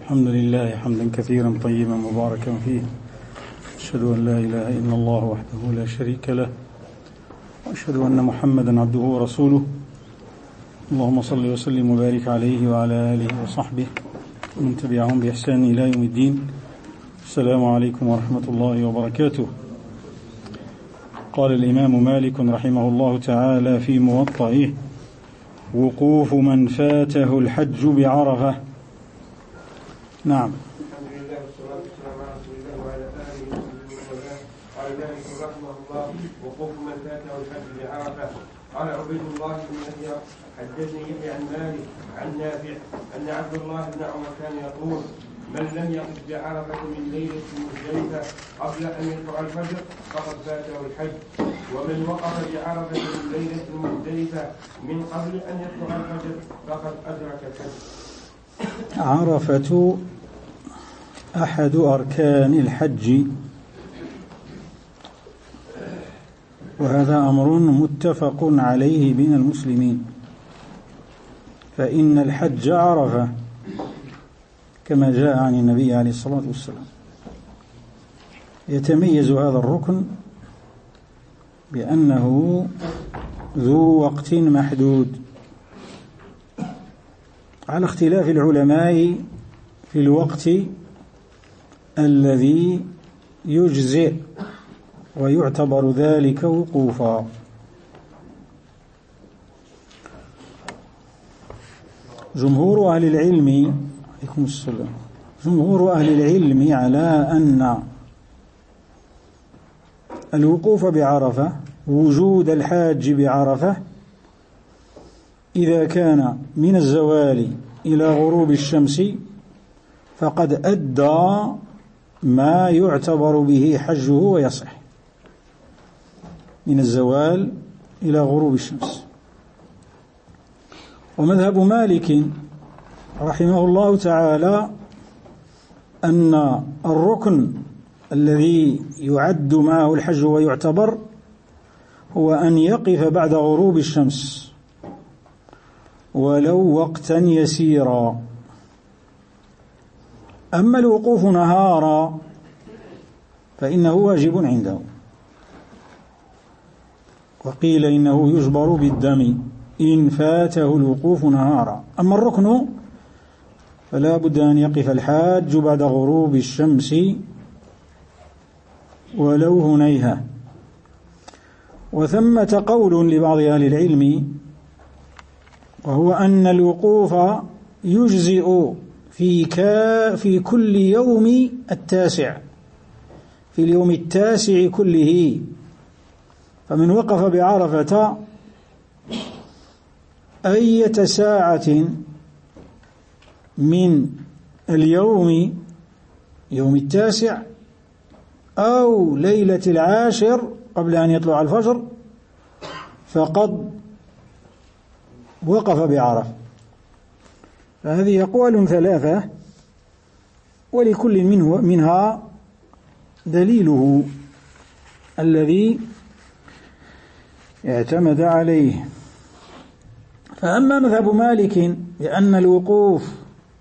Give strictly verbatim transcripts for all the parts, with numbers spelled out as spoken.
الحمد لله حمدا كثيرا طيبا مباركا فيه، أشهد أن لا إله إلا الله وحده لا شريك له، وأشهد أن محمدا عبده ورسوله. اللهم صل وسلم وبارك عليه وعلى آله وصحبه ومن تبعهم بإحسان إلى يوم الدين. السلام عليكم ورحمة الله وبركاته. قال الإمام مالك رحمه الله تعالى في موطئه: وقوف من فاته الحج بعرفة. نعم. الحمد لله والصلاة والسلام على رسول الله وعلى آله وصحبه وسلم. قال مالك رحمه الله: وقوف من فاته الحج بعرفة. قال عبيد الله بن يحيى حدثني يحيى عن مالك عن نافع أن عبد الله بن عمر كان يقول: من لم يقف بعرفة من ليلة مزدلفة قبل أن يطلع الفجر فقد فاته الحج، ومن وقف بعرفة من ليلة مزدلفة من قبل أن يطلع الفجر فقد أدرك الحج. عرفة أحد أركان الحج، وهذا أمر متفق عليه بين المسلمين، فإن الحج عرفة كما جاء عن النبي عليه الصلاة والسلام. يتميز هذا الركن بأنه ذو وقت محدود، على اختلاف العلماء في الوقت الذي يجزئ ويعتبر ذلك وقوفا. جمهور أهل العلم عليكم السلام جمهور أهل العلم على أن الوقوف بعرفة، وجود الحاج بعرفة، إذا كان من الزوال إلى غروب الشمس فقد أدى ما يعتبر به حجه ويصح، من الزوال إلى غروب الشمس. ومذهب مالك رحمه الله تعالى أن الركن الذي يعد معه الحج ويعتبر هو أن يقف بعد غروب الشمس ولو وقتا يسيرا. أما الوقوف نهارا فإنه واجب عنده، وقيل إنه يجبر بالدم إن فاته الوقوف نهارا. أما الركن فلا بد أن يقف الحاج بعد غروب الشمس ولو هنيهة. وثمة قول لبعض أهل العلم، وهو أن الوقوف يجزئ في كا في كل يوم التاسع، في اليوم التاسع كله. فمن وقف بعرفة أية ساعة من اليوم يوم التاسع أو ليلة العاشر قبل أن يطلع الفجر فقد وقف بعرفة. فهذه أقوال ثلاثة، ولكل منه منها دليله الذي اعتمد عليه. فأما مذهب مالك بأن الوقوف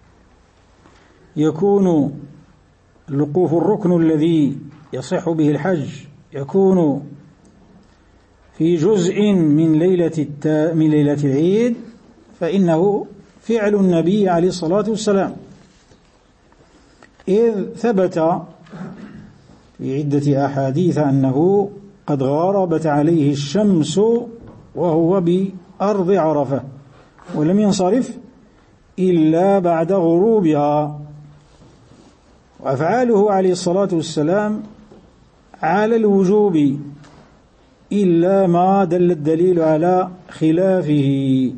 يكون الوقوف الركن الذي يصح به الحج يكون في جزء من ليلة التا من ليلة العيد، فإنه فعل النبي عليه الصلاة والسلام، إذ ثبت في عدة أحاديث أنه قد غربت عليه الشمس وهو بأرض عرفة ولم ينصرف إلا بعد غروبها. وأفعاله عليه الصلاة والسلام على الوجوب إلا ما دل الدليل على خلافه،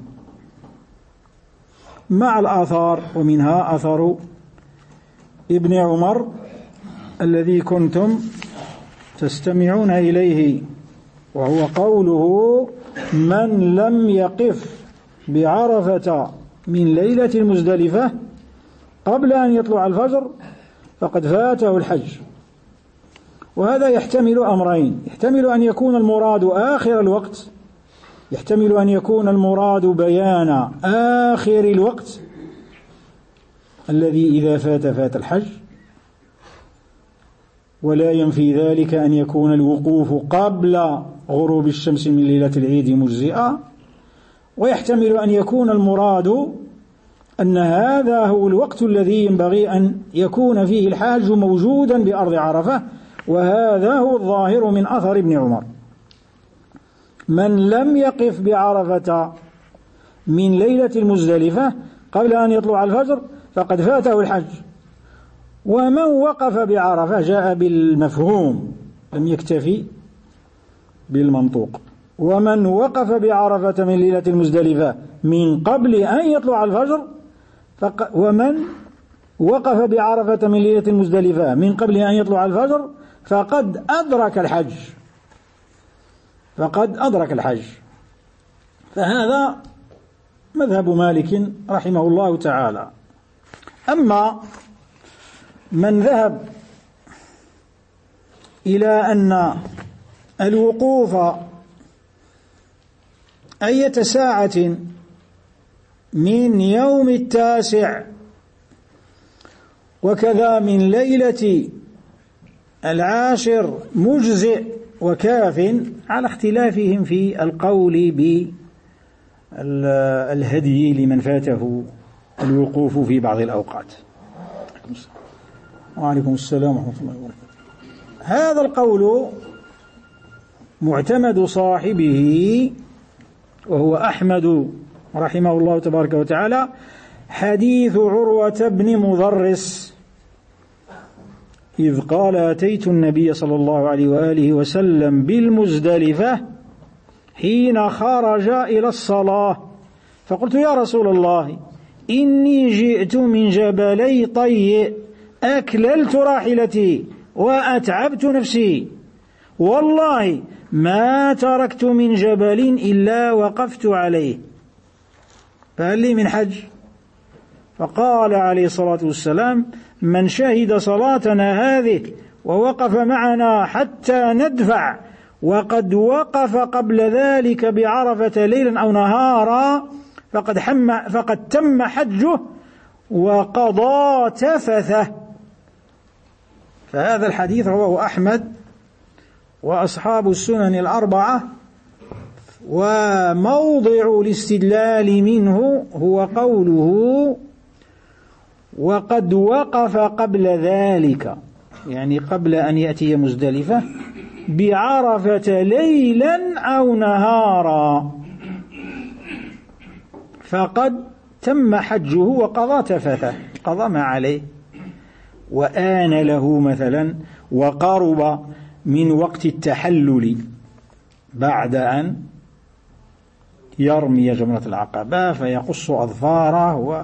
مع الآثار، ومنها أثر ابن عمر الذي كنتم تستمعون إليه، وهو قوله: من لم يقف بعرفة من ليلة المزدلفة قبل أن يطلع الفجر فقد فاته الحج. وهذا يحتمل أمرين: يحتمل أن يكون المراد آخر الوقت، يحتمل أن يكون المراد بيان آخر الوقت الذي إذا فات فات الحج، ولا ينفي ذلك أن يكون الوقوف قبل غروب الشمس من ليلة العيد مجزئا، ويحتمل أن يكون المراد أن هذا هو الوقت الذي ينبغي أن يكون فيه الحاج موجودا بأرض عرفة، وهذا هو الظاهر من أثر ابن عمر. من لم يقف بعرفة من ليلة المزدلفة قبل أن يطلع الفجر فقد فاته الحج، ومن وقف بعرفة جاء بالمفهوم لم يكتفي بالمنطوق، ومن وقف بعرفة من ليلة المزدلفة من قبل أن يطلع الفجر فق... ومن وقف بعرفة من ليلة المزدلفة من قبل أن يطلع الفجر فقد أدرك الحج فقد أدرك الحج فهذا مذهب مالك رحمه الله تعالى. أما من ذهب إلى أن الوقوف أية ساعة من يوم التاسع وكذا من ليلة العاشر مجزئ وكاف، على اختلافهم في القول بالهدي لمن فاته الوقوف في بعض الأوقات. وعليكم السلام ورحمة الله وبركاته. هذا القول معتمد صاحبه وهو أحمد رحمه الله تبارك وتعالى حديث عروة بن مضرس إذ قال أتيت النبي صلى الله عليه وآله وسلم بالمزدلفة حين خرج إلى الصلاة فقلت يا رسول الله إني جئت من جبلي طي أكللت راحلتي وأتعبت نفسي والله ما تركت من جبل إلا وقفت عليه فهل لي من حج؟ فقال عليه الصلاة والسلام من شهد صلاتنا هذه ووقف معنا حتى ندفع وقد وقف قبل ذلك بعرفة ليلا أو نهارا فقد, حم فقد تم حجه وقضى تفثه. فهذا الحديث رواه أحمد وأصحاب السنن الأربعة، وموضع الاستدلال منه هو قوله وقد وقف قبل ذلك، يعني قبل أن يأتي مزدلفة بعرفة ليلا أو نهارا فقد تم حجه وقضى تفثه، قضى ما عليه وآن له مثلا وقرب من وقت التحلل بعد أن يرمي جمرة العقبة فيقص أظفاره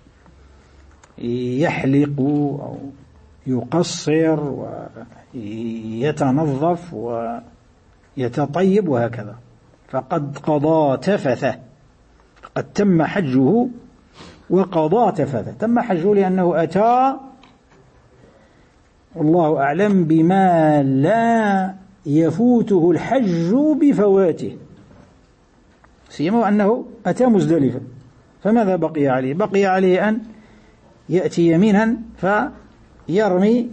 ويحلق أو يقصر ويتنظف ويتطيب وهكذا، فقد قضى تفثه، قد تم حجه وقضى تفثه. تم حجه لأنه أتى والله أعلم بما لا يفوته الحج بفواته، سيما أنه أتى مزدلفا، فماذا بقي عليه؟ بقي عليه أن يأتي منها فيرمي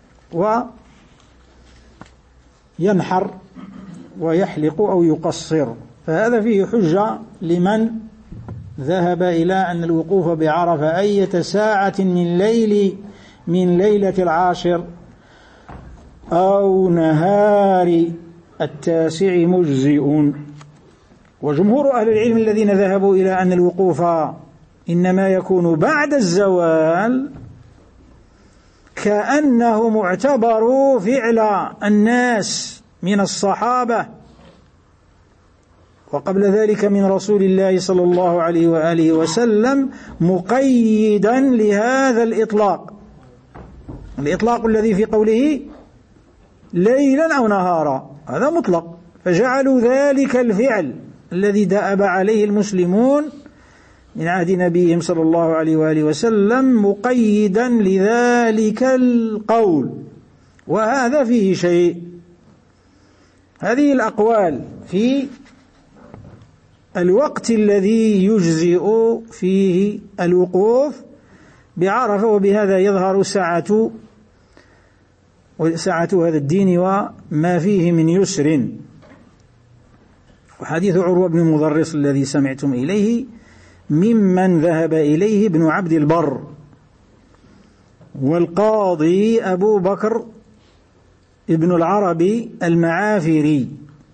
وينحر ويحلق أو يقصر، فهذا فيه حجة لمن ذهب إلى أن الوقوف بعرفة أية ساعة من ليل من ليلة العاشر أو نهار التاسع مجزئ. وجمهور أهل العلم الذين ذهبوا إلى أن الوقوف إنما يكون بعد الزوال كأنهم اعتبروا فعل الناس من الصحابة وقبل ذلك من رسول الله صلى الله عليه وآله وسلم مقيدا لهذا الإطلاق، الإطلاق الذي في قوله ليلا أو نهارا هذا مطلق، فجعلوا ذلك الفعل الذي دأب عليه المسلمون من عهد نبيهم صلى الله عليه وآله وسلم مقيدا لذلك القول، وهذا فيه شيء. هذه الأقوال في الوقت الذي يجزئ فيه الوقوف بعرفة، وبهذا يظهر سعة سعة هذا الدين وما فيه من يسر. وحديث عروة بن مضرس الذي سمعتم إليه ممن ذهب إليه ابن عبد البر والقاضي أبو بكر ابن العربي المعافري،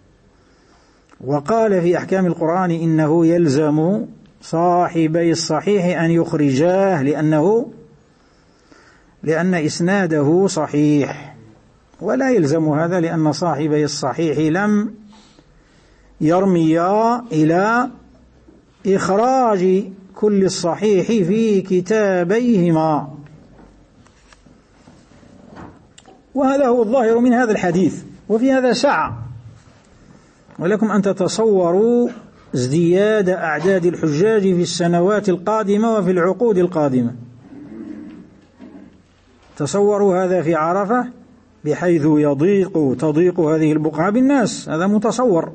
وقال في أحكام القرآن إنه يلزم صاحبي الصحيح أن يخرجاه لأنه لأن إسناده صحيح، ولا يلزم هذا لأن صاحبي الصحيح لم يرميا إلى إخراج كل الصحيح في كتابيهما. وهذا هو الظاهر من هذا الحديث. وفي هذا سعة، ولكم أن تتصوروا ازدياد أعداد الحجاج في السنوات القادمة وفي العقود القادمة. تصوروا هذا في عرفة بحيث يضيق تضيق هذه البقعة بالناس، هذا متصور.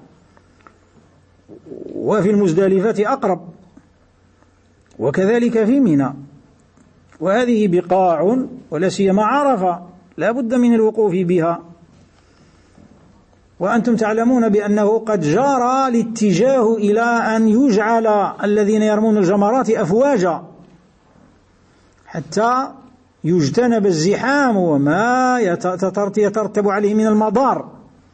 وفي المزدلفة أقرب، وكذلك في منى. وهذه بقاع ولا سيما عرفة لا بد من الوقوف بها. وأنتم تعلمون بأنه قد جار الاتجاه إلى أن يجعل الذين يرمون الجمرات أفواجا حتى يجتنب الزحام وما يترتب عليه من المضار.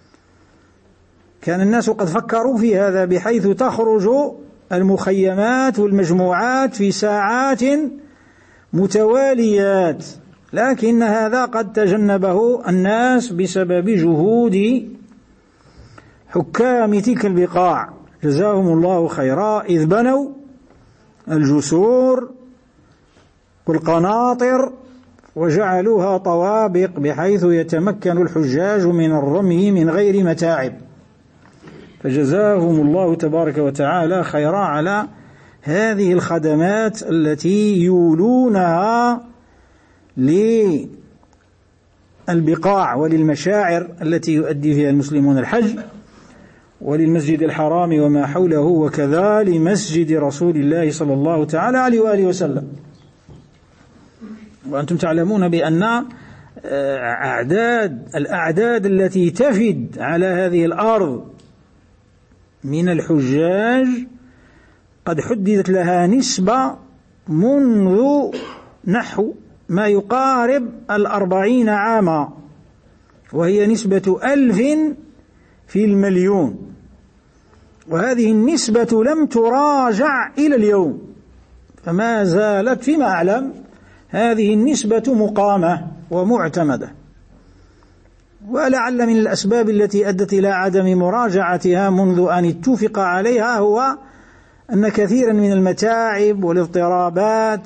كان الناس قد فكروا في هذا بحيث تخرج المخيمات والمجموعات في ساعات متواليات، لكن هذا قد تجنبه الناس بسبب جهود حكام تلك البقاع جزاهم الله خيرا، إذ بنوا الجسور والقناطر وجعلوها طوابق بحيث يتمكن الحجاج من الرمي من غير متاعب. فجزاهم الله تبارك وتعالى خيرا على هذه الخدمات التي يولونها للبقاع وللمشاعر التي يؤدي فيها المسلمون الحج، وللمسجد الحرام وما حوله، وكذا لمسجد رسول الله صلى الله تعالى عليه وآله وسلم. وأنتم تعلمون بأن أعداد الأعداد التي تفد على هذه الأرض من الحجاج قد حددت لها نسبة منذ نحو ما يقارب الأربعين عاما، وهي نسبة ألف في المليون، وهذه النسبة لم تراجع إلى اليوم، فما زالت فيما أعلم هذه النسبة مقامة ومعتمدة. ولعل من الأسباب التي أدت إلى عدم مراجعتها منذ أن اتفق عليها هو أن كثيرا من المتاعب والاضطرابات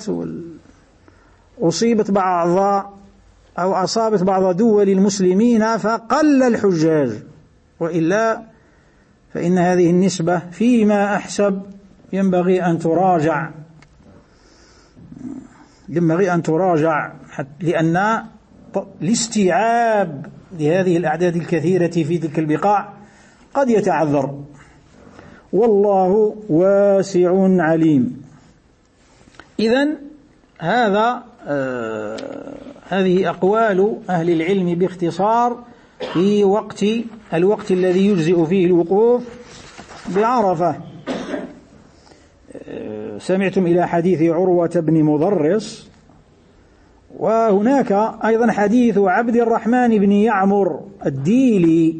أصيبت بعض أو أصابت بعض دول المسلمين فقل الحجاج، وإلا فإن هذه النسبة فيما أحسب ينبغي أن تراجع ينبغي أن تراجع لأن الاستيعاب لهذه الأعداد الكثيرة في تلك البقاع قد يتعذر، والله واسع عليم. إذن هذا آه هذه أقوال أهل العلم باختصار في وقت الوقت الذي يجزئ فيه الوقوف بعرفة. آه سمعتم إلى حديث عروة بن مضرس، وهناك أيضا حديث عبد الرحمن بن يعمر الديلي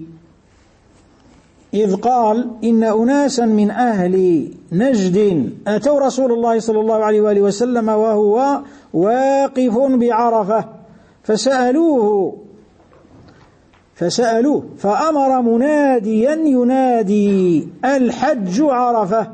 إذ قال إن أناسا من أهل نجد أتوا رسول الله صلى الله عليه وآله وسلم وهو واقف بعرفة فسألوه فسألوه فأمر مناديا ينادي الحج عرفة،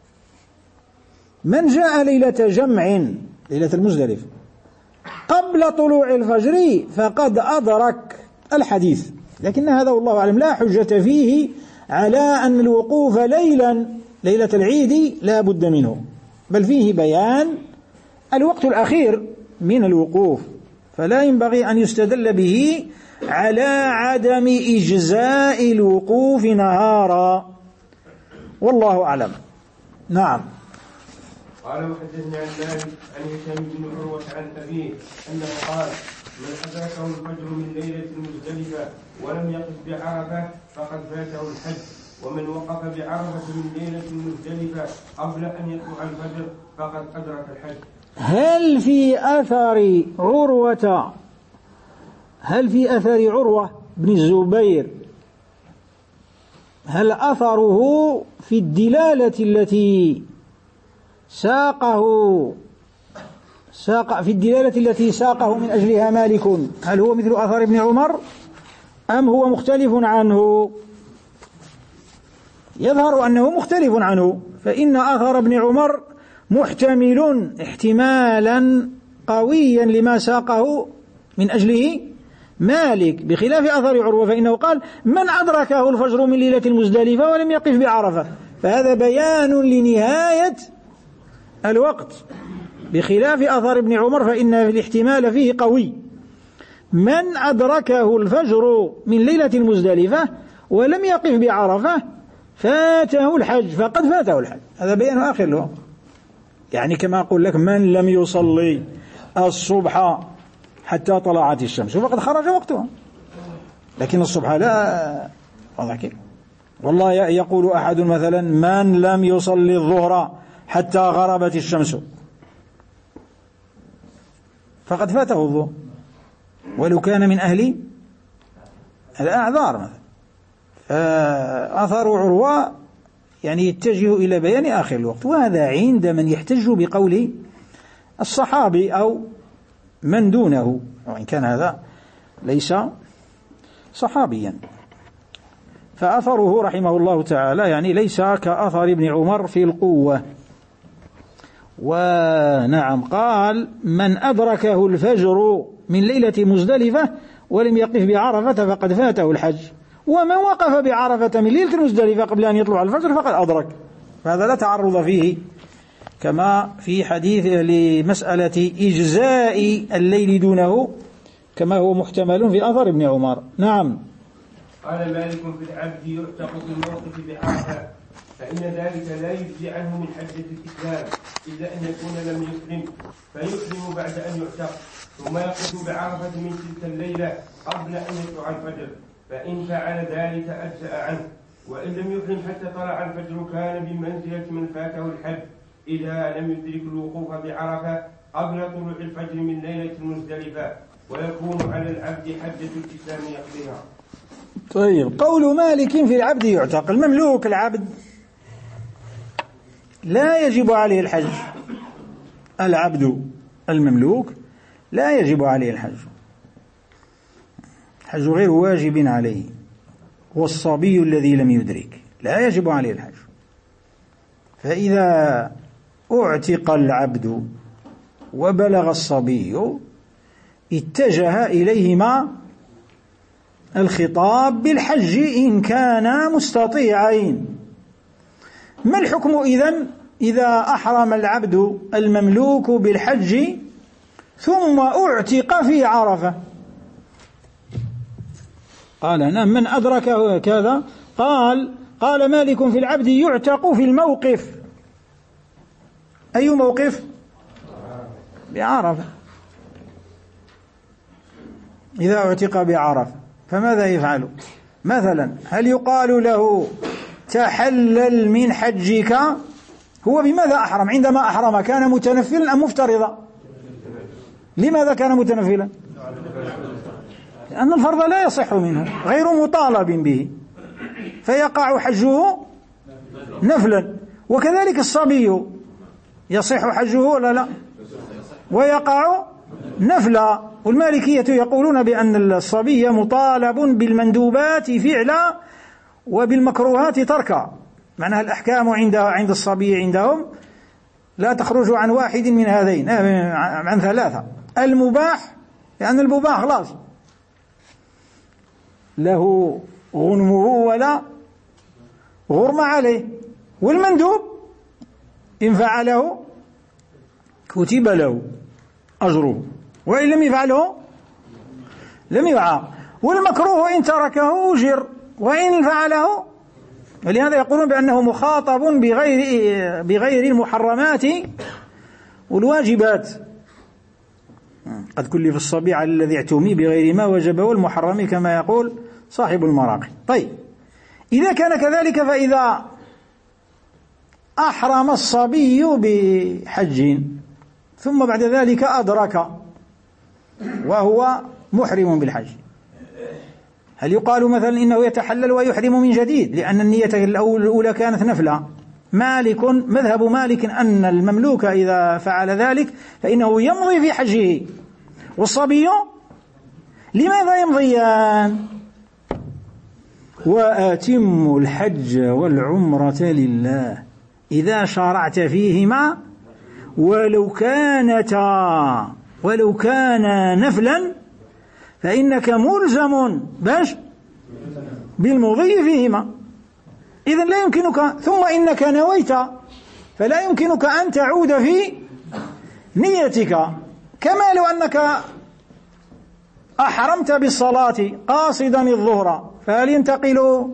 من جاء ليلة جمع ليلة المزدلف قبل طلوع الفجر فقد أدرك الحديث. لكن هذا والله أعلم لا حجة فيه على أن الوقوف ليلا ليلة العيد لا بد منه، بل فيه بيان الوقت الأخير من الوقوف، فلا ينبغي أن يستدل به على عدم إجزاء الوقوف نهارا، والله أعلم. نعم. قال وحدثني عن مالك عن هشام بن عروة عن أبيه أنه قال: من أدركه الفجر من ليلة المزدلفة ولم يقف بعرفة فقد فاته الحج، ومن وقف بعرفة من ليلة المزدلفة قبل أن يطلع الفجر فقد أدرك الحج. هل في أثر عروة هل في أثر عروة بن الزبير هل أثره في الدلالة التي ساقه ساق في الدلالة التي ساقه من أجلها مالك، هل هو مثل أثر ابن عمر أم هو مختلف عنه؟ يظهر أنه مختلف عنه، فإن أثر ابن عمر محتمل احتمالا قويا لما ساقه من أجله مالك، بخلاف أثر عروة فإنه قال: من أدركه الفجر من ليلة المزدلفة ولم يقف بعرفة، فهذا بيان لنهاية الوقت، بخلاف أثر ابن عمر فإن الاحتمال فيه قوي. من أدركه الفجر من ليلة المزدلفة ولم يقف بعرفة فاته الحج، فقد فاته الحج، هذا بيان آخر الوقت. يعني كما أقول لك: من لم يصلي الصبح حتى طلعت الشمس فقد خرج وقتها، لكن الصبح لا. والله يقول أحد مثلا: من لم يصلي الظهر حتى غربت الشمس فقد فاته الظهر، ولو كان من أهل الأعذار مثلا. فأثر عروة يعني يتجه إلى بيان آخر الوقت، وهذا عند من يحتج بقول الصحابي أو من دونه، وإن كان هذا ليس صحابيا. فأثره رحمه الله تعالى يعني ليس كأثر ابن عمر في القوة. ونعم، قال: من أدركه الفجر من ليلة مزدلفة ولم يقف بعرفة فقد فاته الحج، ومن وقف بعرفة من ليلة المزدلفة قبل أن يطلع الفجر فقد أدرك. فهذا لا تعرض فيه كما في حديث لمسألة إجزاء الليل دونه، كما هو محتمل في أثر ابن عمر. نعم. قال مالك: في العبد يعتق في الموقف بعرفة، فإن ذلك لا يجزي عنه من حجة الإسلام إلا أن يكون لم يسلم، فيسلم بعد أن يعتق، ثم يقف بعرفة من تلك الليلة قبل أن يطلع الفجر، فإن فعل ذلك أجزأ عنه، وإن لم يحرم حتى طلع الفجر كان بمنزلة من فاته الحج إذا لم يدرك الوقوف بعرفة قبل طلوع الفجر من ليلة المزدلفة، ويكون على العبد حجة الإسلام يقضيها. طيب، قول مالك في العبد يعتق، المملوك العبد لا يجب عليه الحج، العبد المملوك لا يجب عليه الحج، الحج غير واجب عليه، والصبي الذي لم يدرك لا يجب عليه الحج. فإذا اعتق العبد وبلغ الصبي اتجه إليهما الخطاب بالحج إن كانا مستطيعين. ما الحكم إذن إذا أحرم العبد المملوك بالحج ثم اعتق في عرفة؟ قال: نعم، من أدرك كذا. قال قال مالك: في العبد يعتق في الموقف. أي موقف؟ بعرفة. إذا اعتق بعرفة فماذا يفعل؟ مثلا هل يقال له: تحلل من حجك؟ هو بماذا أحرم؟ عندما أحرم كان متنفلا أم مفترضا؟ لماذا كان متنفلا؟ لأن الفرض لا يصح منه، غير مطالب به، فيقع حجه نفلا. وكذلك الصبي يصح حجه ولا لا؟ ويقع نفلا. والمالكية يقولون بأن الصبي مطالب بالمندوبات فعلا وبالمكروهات تركا، معناها الأحكام عند عند الصبي عندهم لا تخرج عن واحد من هذين، عن ثلاثة: المباح، لأن المباح خلاص له غنمه ولا غرم عليه، والمندوب إن فعله كتب له أجره، وإن لم يفعله لم يعاق، والمكروه إن تركه أجر وإن فعله. ولهذا يقولون بأنه مخاطب بغير بغير المحرمات والواجبات. قد كلف الصبي على الذي اعتمي بغير ما وجب والمحرم كما يقول صاحب المراقي. طيب إذا كان كذلك، فإذا أحرم الصبي بحج ثم بعد ذلك أدرك وهو محرم بالحج، هل يقال مثلا إنه يتحلل ويحرم من جديد لأن النية الأولى كانت نفلة؟ مالك مذهب مالك أن المملوك إذا فعل ذلك فإنه يمضي في حجه، والصبي لماذا يمضيان؟ وأتموا الحج والعمرة لله إذا شرعت فيهما ولو كانتا ولو كان نفلا فإنك ملزم باش بالمضي فيهما. إذن لا يمكنك، ثم إنك نويت فلا يمكنك أن تعود في نيتك، كما لو أنك أحرمت بالصلاة قاصدا الظهر فهل ينتقل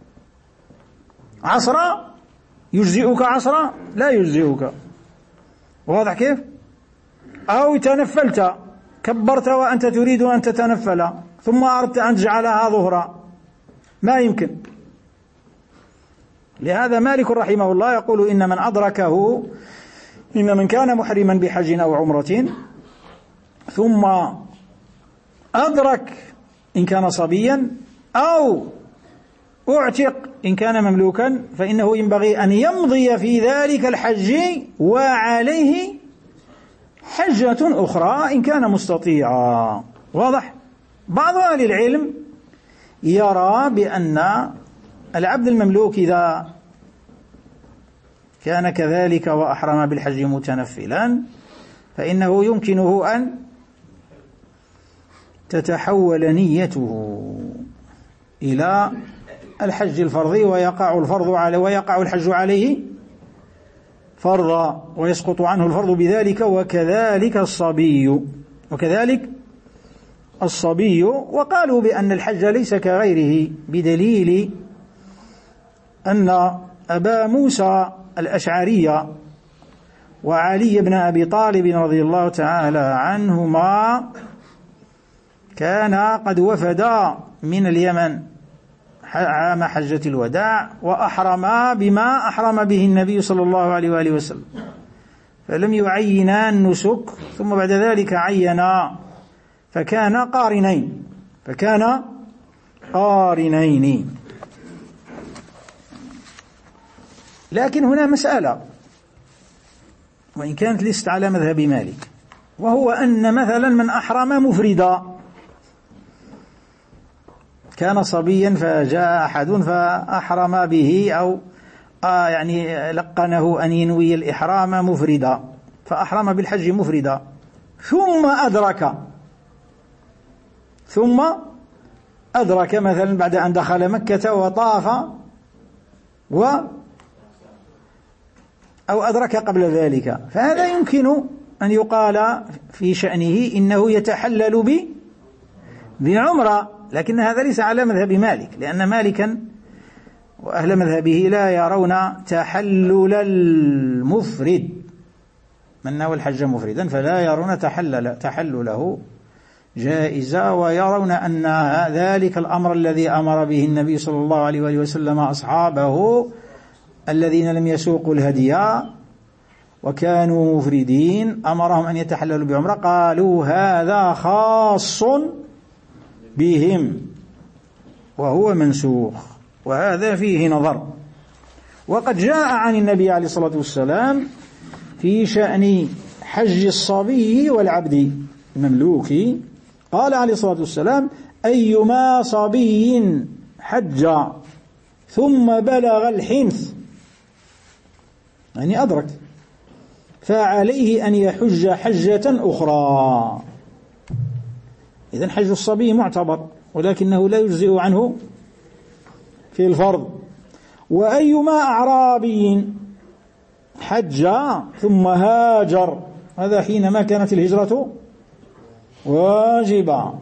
عصرا؟ يجزئك عصرا؟ لا يجزئك. واضح كيف؟ أو تنفلت، كبرت وأنت تريد أن تتنفل ثم أردت أن تجعلها ظهرا، ما يمكن. لهذا مالك رحمه الله يقول إن من أدركه إن من كان محرما بحج أو عمرة ثم أدرك إن كان صبيا أو أعتق إن كان مملوكا فإنه ينبغي أن يمضي في ذلك الحج وعليه حجة أخرى إن كان مستطيعا. واضح؟ بعض أهل العلم يرى بأن العبد المملوك إذا كان كذلك وأحرم بالحج متنفلا فإنه يمكنه أن تتحول نيته إلى الحج الفرضي ويقع الفرض عليه ويقع الحج عليه فرضا ويسقط عنه الفرض بذلك، وكذلك الصبي وكذلك الصبي وقالوا بأن الحج ليس كغيره بدليل أن أبا موسى الأشعري وعلي بن أبي طالب رضي الله تعالى عنهما كانا قد وفدا من اليمن عام حجة الوداع وأحرما بما أحرم به النبي صلى الله عليه وآله وسلم، فلم يعينا النسك ثم بعد ذلك عينا فكان قارنين فكان قارنين. لكن هنا مسألة وإن كانت ليست على مذهب مالك، وهو أن مثلا من أحرم مفردا كان صبيا فجاء أحد فأحرم به أو آه يعني لقنه أن ينوي الإحرام مفردا فأحرم بالحج مفردا ثم أدرك ثم أدرك مثلا بعد أن دخل مكة وطاف و أو أدرك قبل ذلك، فهذا يمكن أن يقال في شأنه إنه يتحلل ب بعمرة، لكن هذا ليس على مذهب مالك، لأن مالكا وأهل مذهبه لا يرون تحلل المفرد من نوى الحج مفردا فلا يرون تحلل تحلله جائزة، ويرون أن ذلك الأمر الذي أمر به النبي صلى الله عليه وآله وسلم أصحابه الذين لم يسوقوا الهدي وكانوا مفردين أمرهم أن يتحللوا بعمرة، قالوا هذا خاص بهم وهو منسوخ، وهذا فيه نظر. وقد جاء عن النبي عليه الصلاة والسلام في شأن حج الصبي والعبد المملوك قال عليه الصلاة والسلام أيما صبي حج ثم بلغ الحنث يعني أدرك فعليه أن يحج حجة أخرى. إذن حج الصبي معتبر ولكنه لا يجزئ عنه في الفرض. وأيما أعرابي حج ثم هاجر هذا حينما كانت الهجرة واجبة.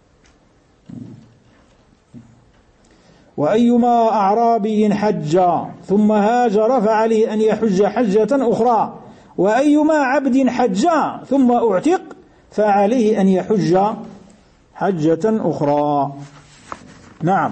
وأيما أعرابي حج ثم هاجر فعليه أن يحج حجة أخرى وأيما عبد حج ثم أعتق فعليه أن يحج حجة أخرى. نعم.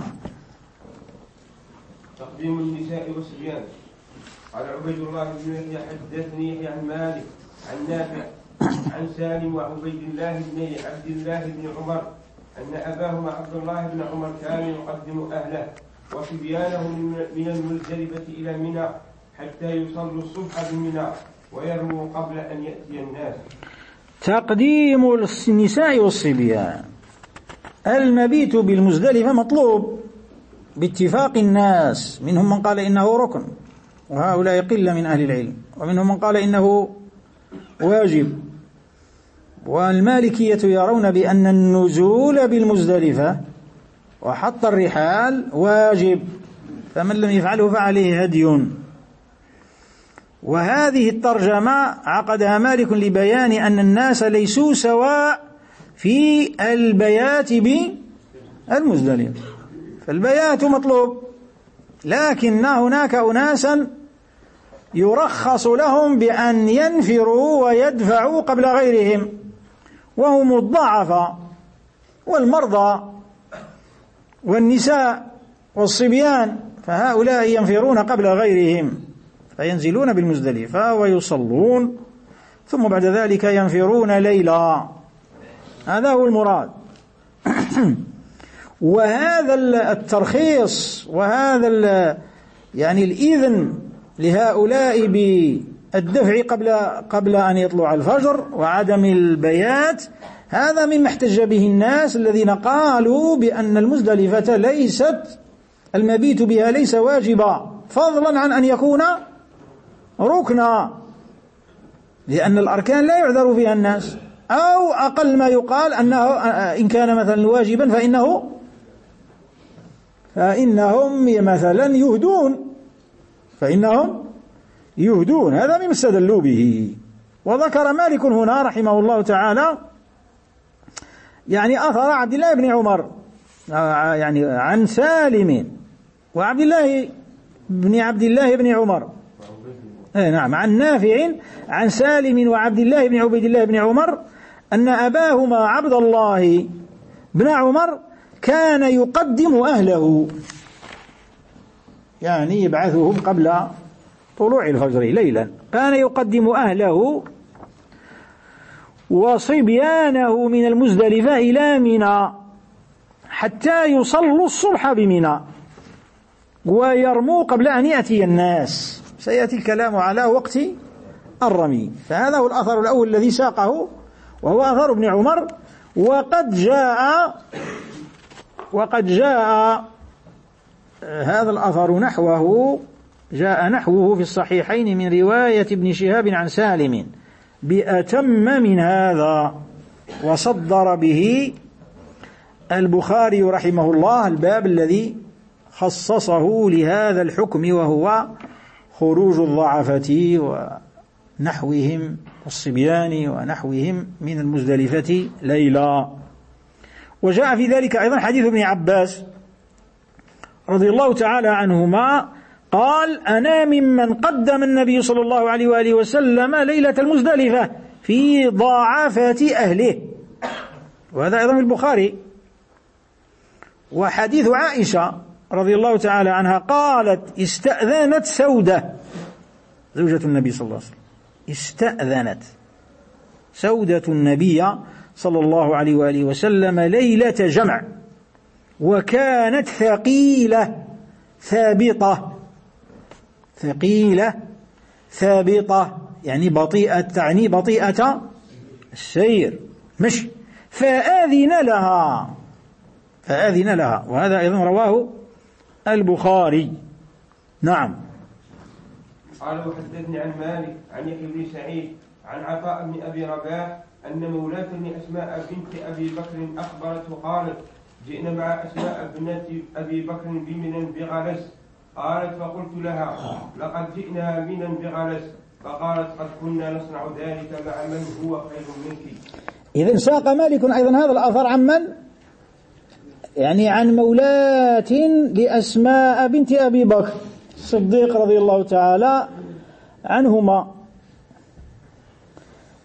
تقديم النساء والصبيان. قال عبيد الله بن يحيى حدثني يحيى عن مالك عن نافع عن سالم وعبيد الله بن عبد الله بن عمر أن أباهما عبد الله بن عمر كان يقدم أهله وصبيانه من المزدلفة إلى منى حتى يصلوا الصبح بمنى ويرموا قبل أن يأتي الناس. تقديم النساء والصبيان. المبيت بالمزدلفة مطلوب باتفاق الناس، منهم من قال إنه ركن وهؤلاء قلة من أهل العلم، ومنهم من قال إنه واجب، والمالكية يرون بأن النزول بالمزدلفة وحط الرحال واجب، فمن لم يفعله فعليه هدي. وهذه الترجمة عقدها مالك لبيان أن الناس ليسوا سواء في البيات بالمزدلفة، فالبيات مطلوب، لكن هناك أناسا يرخص لهم بأن ينفروا ويدفعوا قبل غيرهم، وهم الضعفاء والمرضى والنساء والصبيان، فهؤلاء ينفرون قبل غيرهم فينزلون بالمزدلفة ويصلون ثم بعد ذلك ينفرون ليلا، هذا هو المراد. وهذا الترخيص وهذا يعني الإذن لهؤلاء بالدفع قبل قبل أن يطلع الفجر وعدم البيات، هذا مما احتج به الناس الذين قالوا بأن المزدلفة ليست المبيت بها ليس واجبا، فضلا عن أن يكون ركنا، لأن الأركان لا يعذر فيها الناس، أو أقل ما يقال أنه إن كان مثلا واجبا فإنه فإنهم مثلا يهدون فإنهم يهدون هذا مما استدلوا به. وذكر مالك هنا رحمه الله تعالى يعني أثر عبد الله بن عمر يعني عن سالم وعبد الله بن عبد الله بن عمر اي نعم عن نافع عن سالم وعبد الله بن عبيد الله بن عمر أن أباهما عبد الله بن عمر كان يقدم أهله، يعني يبعثهم قبل طلوع الفجر ليلا، كان يقدم أهله وصبيانه من المزدلفة إلى منى حتى يصلوا الصبح بمنى ويرموا قبل أن يأتي الناس. سيأتي الكلام على وقت الرمي. فهذا هو الأثر الأول الذي ساقه وهو أثر ابن عمر. وقد جاء وقد جاء هذا الأثر نحوه جاء نحوه في الصحيحين من رواية ابن شهاب عن سالم بأتم من هذا، وصدر به البخاري رحمه الله الباب الذي خصصه لهذا الحكم، وهو خروج الضعفة ونحوهم الصبيان ونحوهم من المزدلفة ليلا. وجاء في ذلك أيضا حديث ابن عباس رضي الله تعالى عنهما قال: أنا ممن قدم النبي صلى الله عليه وآله وسلم ليلة المزدلفة في ضعافة أهله، وهذا أيضا في البخاري. وحديث عائشة رضي الله تعالى عنها قالت: استأذنت سودة زوجة النبي صلى الله عليه وسلم، استأذنت سودة النبي صلى الله عليه وآله وسلم ليلة جمع، وكانت ثقيلة ثابطة ثقيلة ثابطة يعني بطيئة، تعني بطيئة السير مش فآذن لها فآذن لها وهذا أيضا رواه البخاري. نعم. قال: وحدثني عن مالك عن يحيى بن سعيد عن عطاء بن أبي رباح أن مولاة لأسماء بنت أبي بكر أخبرته قالت: جئنا مع أسماء بنت أبي بكر بمنى بغلس. قالت: فقلت لها: لقد جئنا منى بغلس. فقالت: قد كنا نصنع ذلك مع من هو خير منك. إذن ساق مالك أيضا هذا الأثر عن من؟ يعني عن مولاة لأسماء بنت أبي بكر الصديق رضي الله تعالى عنهما،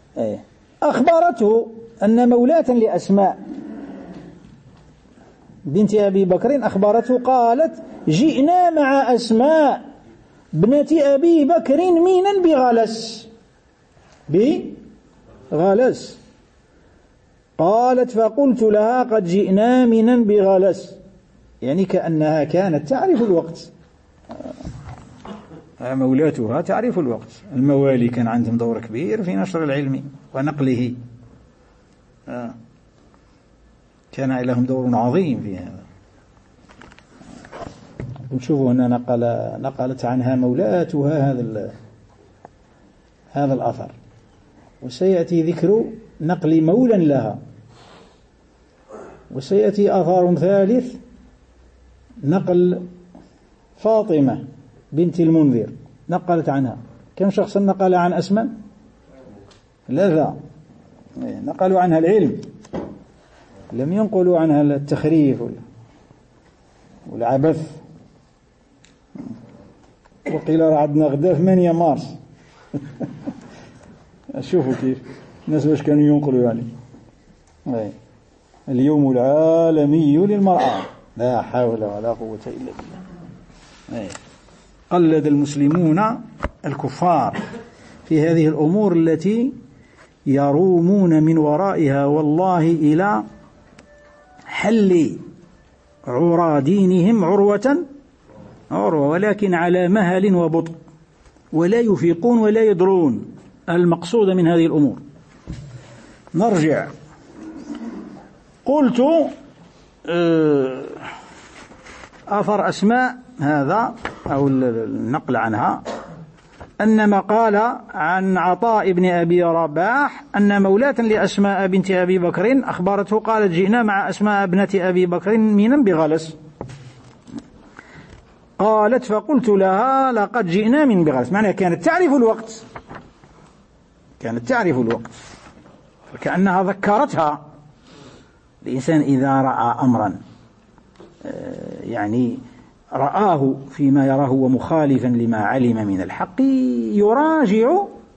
أخبرته أن مولاة لأسماء بنت أبي بكر أخبرته قالت جئنا مع أسماء ابنة أبي بكر مينا بغلس بغلس قالت فقلت لها قد جئنا منا بغلس، يعني كأنها كانت تعرف الوقت، مولاتها تعرف الوقت. الموالي كان عندهم دور كبير في نشر العلم ونقله، كان لهم دور عظيم في هذا. نشوفوا هنا نقل نقلت عنها مولاتها هذا هذا الأثر، وسيأتي ذكر نقل مولا لها، وسيأتي أثر ثالث نقل فاطمة بنت المنذر نقلت عنها. كم شخصا نقل عن أسماء؟ ثلاثة نقلوا عنها العلم، لم ينقلوا عنها التخريف والعبث. وقيل عندنا غدا ثمانية مارس شوفوا كيف الناس واش كانوا ينقلوا يعني. اليوم العالمي للمرأة، لا حول ولا قوة إلا بالله. قلد المسلمون الكفار في هذه الأمور التي يرومون من ورائها والله إلى حل عرى دينهم عروة عروة، ولكن على مهل وبطء، ولا يفيقون ولا يدرون المقصود من هذه الأمور. نرجع. قلت أثر أسماء هذا أو النقل عنها أنما قال عن عطاء بن أبي رباح أن مولاة لأسماء بنت أبي بكر أخبرته قالت جئنا مع أسماء ابنة أبي بكر مينا بغلس، قالت فقلت لها لقد جئنا من بغلس، معناها كانت تعرف الوقت، كانت تعرف الوقت، فكأنها ذكرتها. الإنسان إذا رأى أمرا يعني رآه فيما يراه ومخالفا لما علم من الحق يراجع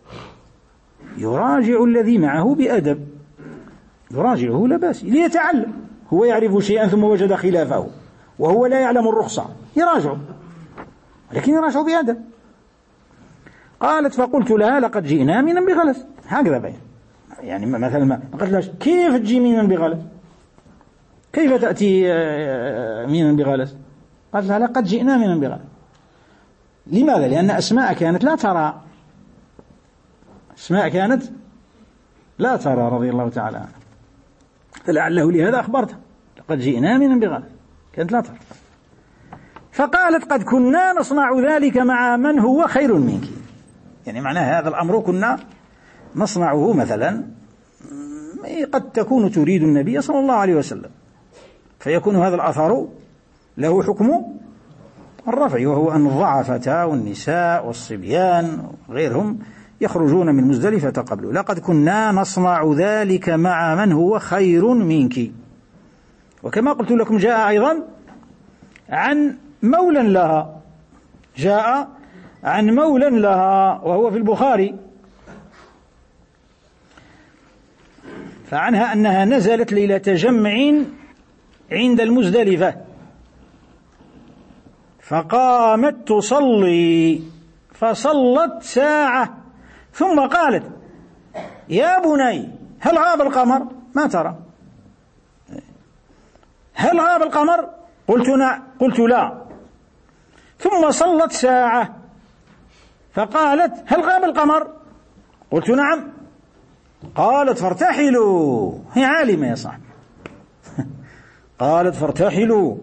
يراجع الذي معه بأدب، يراجعه لا بأس ليتعلم. هو يعرف شيئا ثم وجد خلافه وهو لا يعلم الرخصة، يراجع، لكن يراجع بأدب. قالت فقلت لها لقد جئنا منا بغلس، هكذا بين يعني مثلا ما قلت لها كيف تجي منا بغلس، كيف تأتي منا بغلس؟ قالت لها لقد جئنا منا بغلس. لماذا؟ لأن أسماء كانت لا ترى، أسماء كانت لا ترى رضي الله تعالى عنها، فلعله لهذا أخبرتها لقد جئنا منا بغلس، كانت لا ترى. فقالت قد كنا نصنع ذلك مع من هو خير منك، يعني معناه هذا الأمر كنا نصنعه مثلا، قد تكون تريد النبي صلى الله عليه وسلم، فيكون هذا الأثر له حكم الرفع، وهو أن الضعفة والنساء والصبيان وغيرهم يخرجون من مزدلفة قبله. لقد كنا نصنع ذلك مع من هو خير منك. وكما قلت لكم جاء أيضا عن مولى لها، جاء عن مولى لها وهو في البخاري، فعنها أنها نزلت ليلة جمع عند المزدلفة فقامت تصلي فصلت ساعة ثم قالت يا بني هل غاب القمر؟ ما ترى؟ هل غاب القمر؟ قلت, قلت لا. ثم صلت ساعة فقالت هل غاب القمر؟ قلت نعم. قالت فارتحلوا، هي عالمة يا صاحبي قالت فارتحلوا،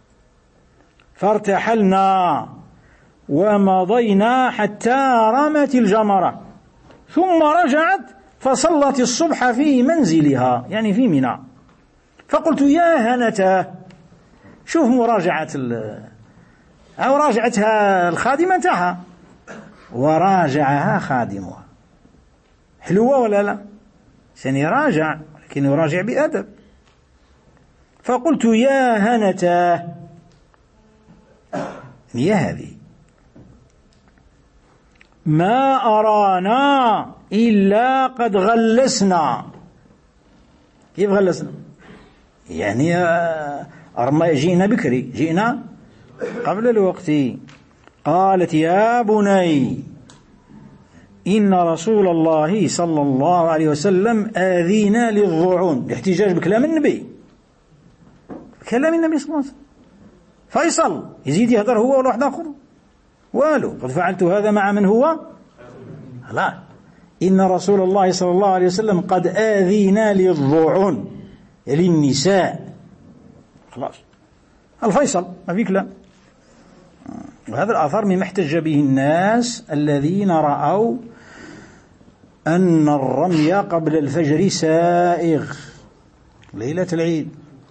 فارتحلنا ومضينا حتى رمت الجمرة، ثم رجعت فصلت الصبح في منزلها يعني في منى. فقلت يا هنته، شوف مراجعة أو راجعتها الخادمة نتاعها وراجعها خادمها، حلوة ولا لا؟ سن يراجع لكن يراجع بأدب. فقلت يا هنته، هي هذه ما أرانا إلا قد غلسنا. كيف غلسنا؟ يعني أرمى جينا بكري، جينا قبل الوقت. قالت يا بني إن رسول الله صلى الله عليه وسلم آذينا للضعون، الاحتجاج بكلام النبي، كلام النبي صلى الله عليه وسلم. فيصل يزيد يهدر هو ولا واحد آخر والو، قد فعلت هذا مع من هو لا، إن رسول الله صلى الله عليه وسلم قد آذينا للضعون للنساء. خلاص الفيصل ما في كلام. وهذا الآثار مما احتج به الناس الذين رأوا أن الرمي قبل الفجر سائغ ليلة العيد،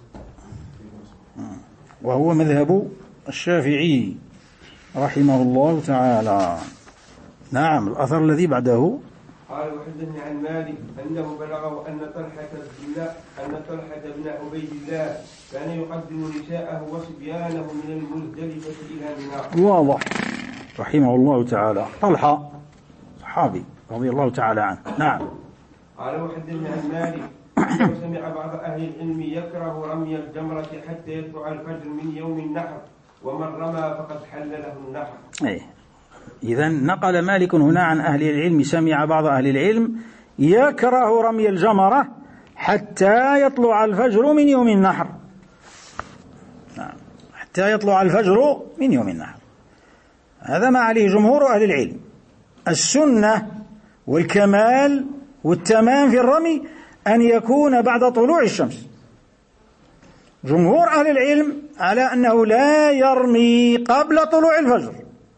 وهو مذهب الشافعي رحمه الله تعالى. نعم. الأثر الذي بعده قال وحدثني عن مالك أنه بلغه أن طلحة بن أن طلحة بن عبيد الله كان يقدم نساءه وصبيانه من المزدلفة إلى منى. واضح رحمه الله تعالى. طلحة صحابي رضي الله تعالى عنه. نعم. قال وحدثني عن مالك أنه سمع بعض أهل العلم يكره رمي الجمرة حتى يطلع الفجر من يوم النحر، ومن رمى فقد حل له النحر. أي إذا نقل مالك هنا عن أهل العلم، سمع بعض أهل العلم يكره رمي الجمرة حتى يطلع الفجر من يوم النحر. نعم. حتى يطلع الفجر من يوم النحر، هذا ما عليه جمهور أهل العلم. السنة والكمال والتمام في الرمي أن يكون بعد طلوع الشمس. جمهور أهل العلم على أنه لا يرمي قبل طلوع الفجر.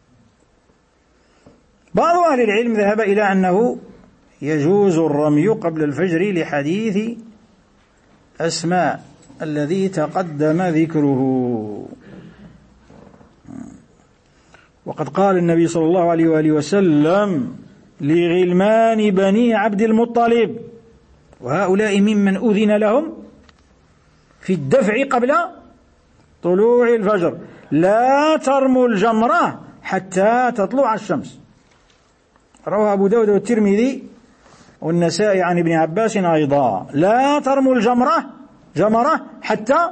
بعض أهل العلم ذهب إلى أنه يجوز الرمي قبل الفجر لحديث أسماء الذي تقدم ذكره. وقد قال النبي صلى الله عليه وآله وسلم لغلمان بني عبد المطلب، وهؤلاء ممن أذن لهم في الدفع قبل طلوع الفجر: لا ترموا الجمرة حتى تطلع الشمس. رواه أبو داود والترمذي والنسائي عن ابن عباس أيضا: لا ترموا الجمرة جمرة حتى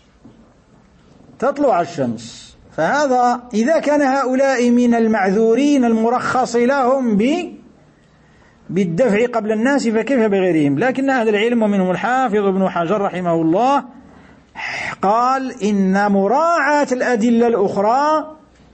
تطلع الشمس. فهذا إذا كان هؤلاء من المعذورين المرخص لهم ب بالدفع قبل الناس فكيف بغيرهم؟ لكن أهل العلم ومنهم الحافظ ابن حجر رحمه الله قال إن مراعاة الأدلة الأخرى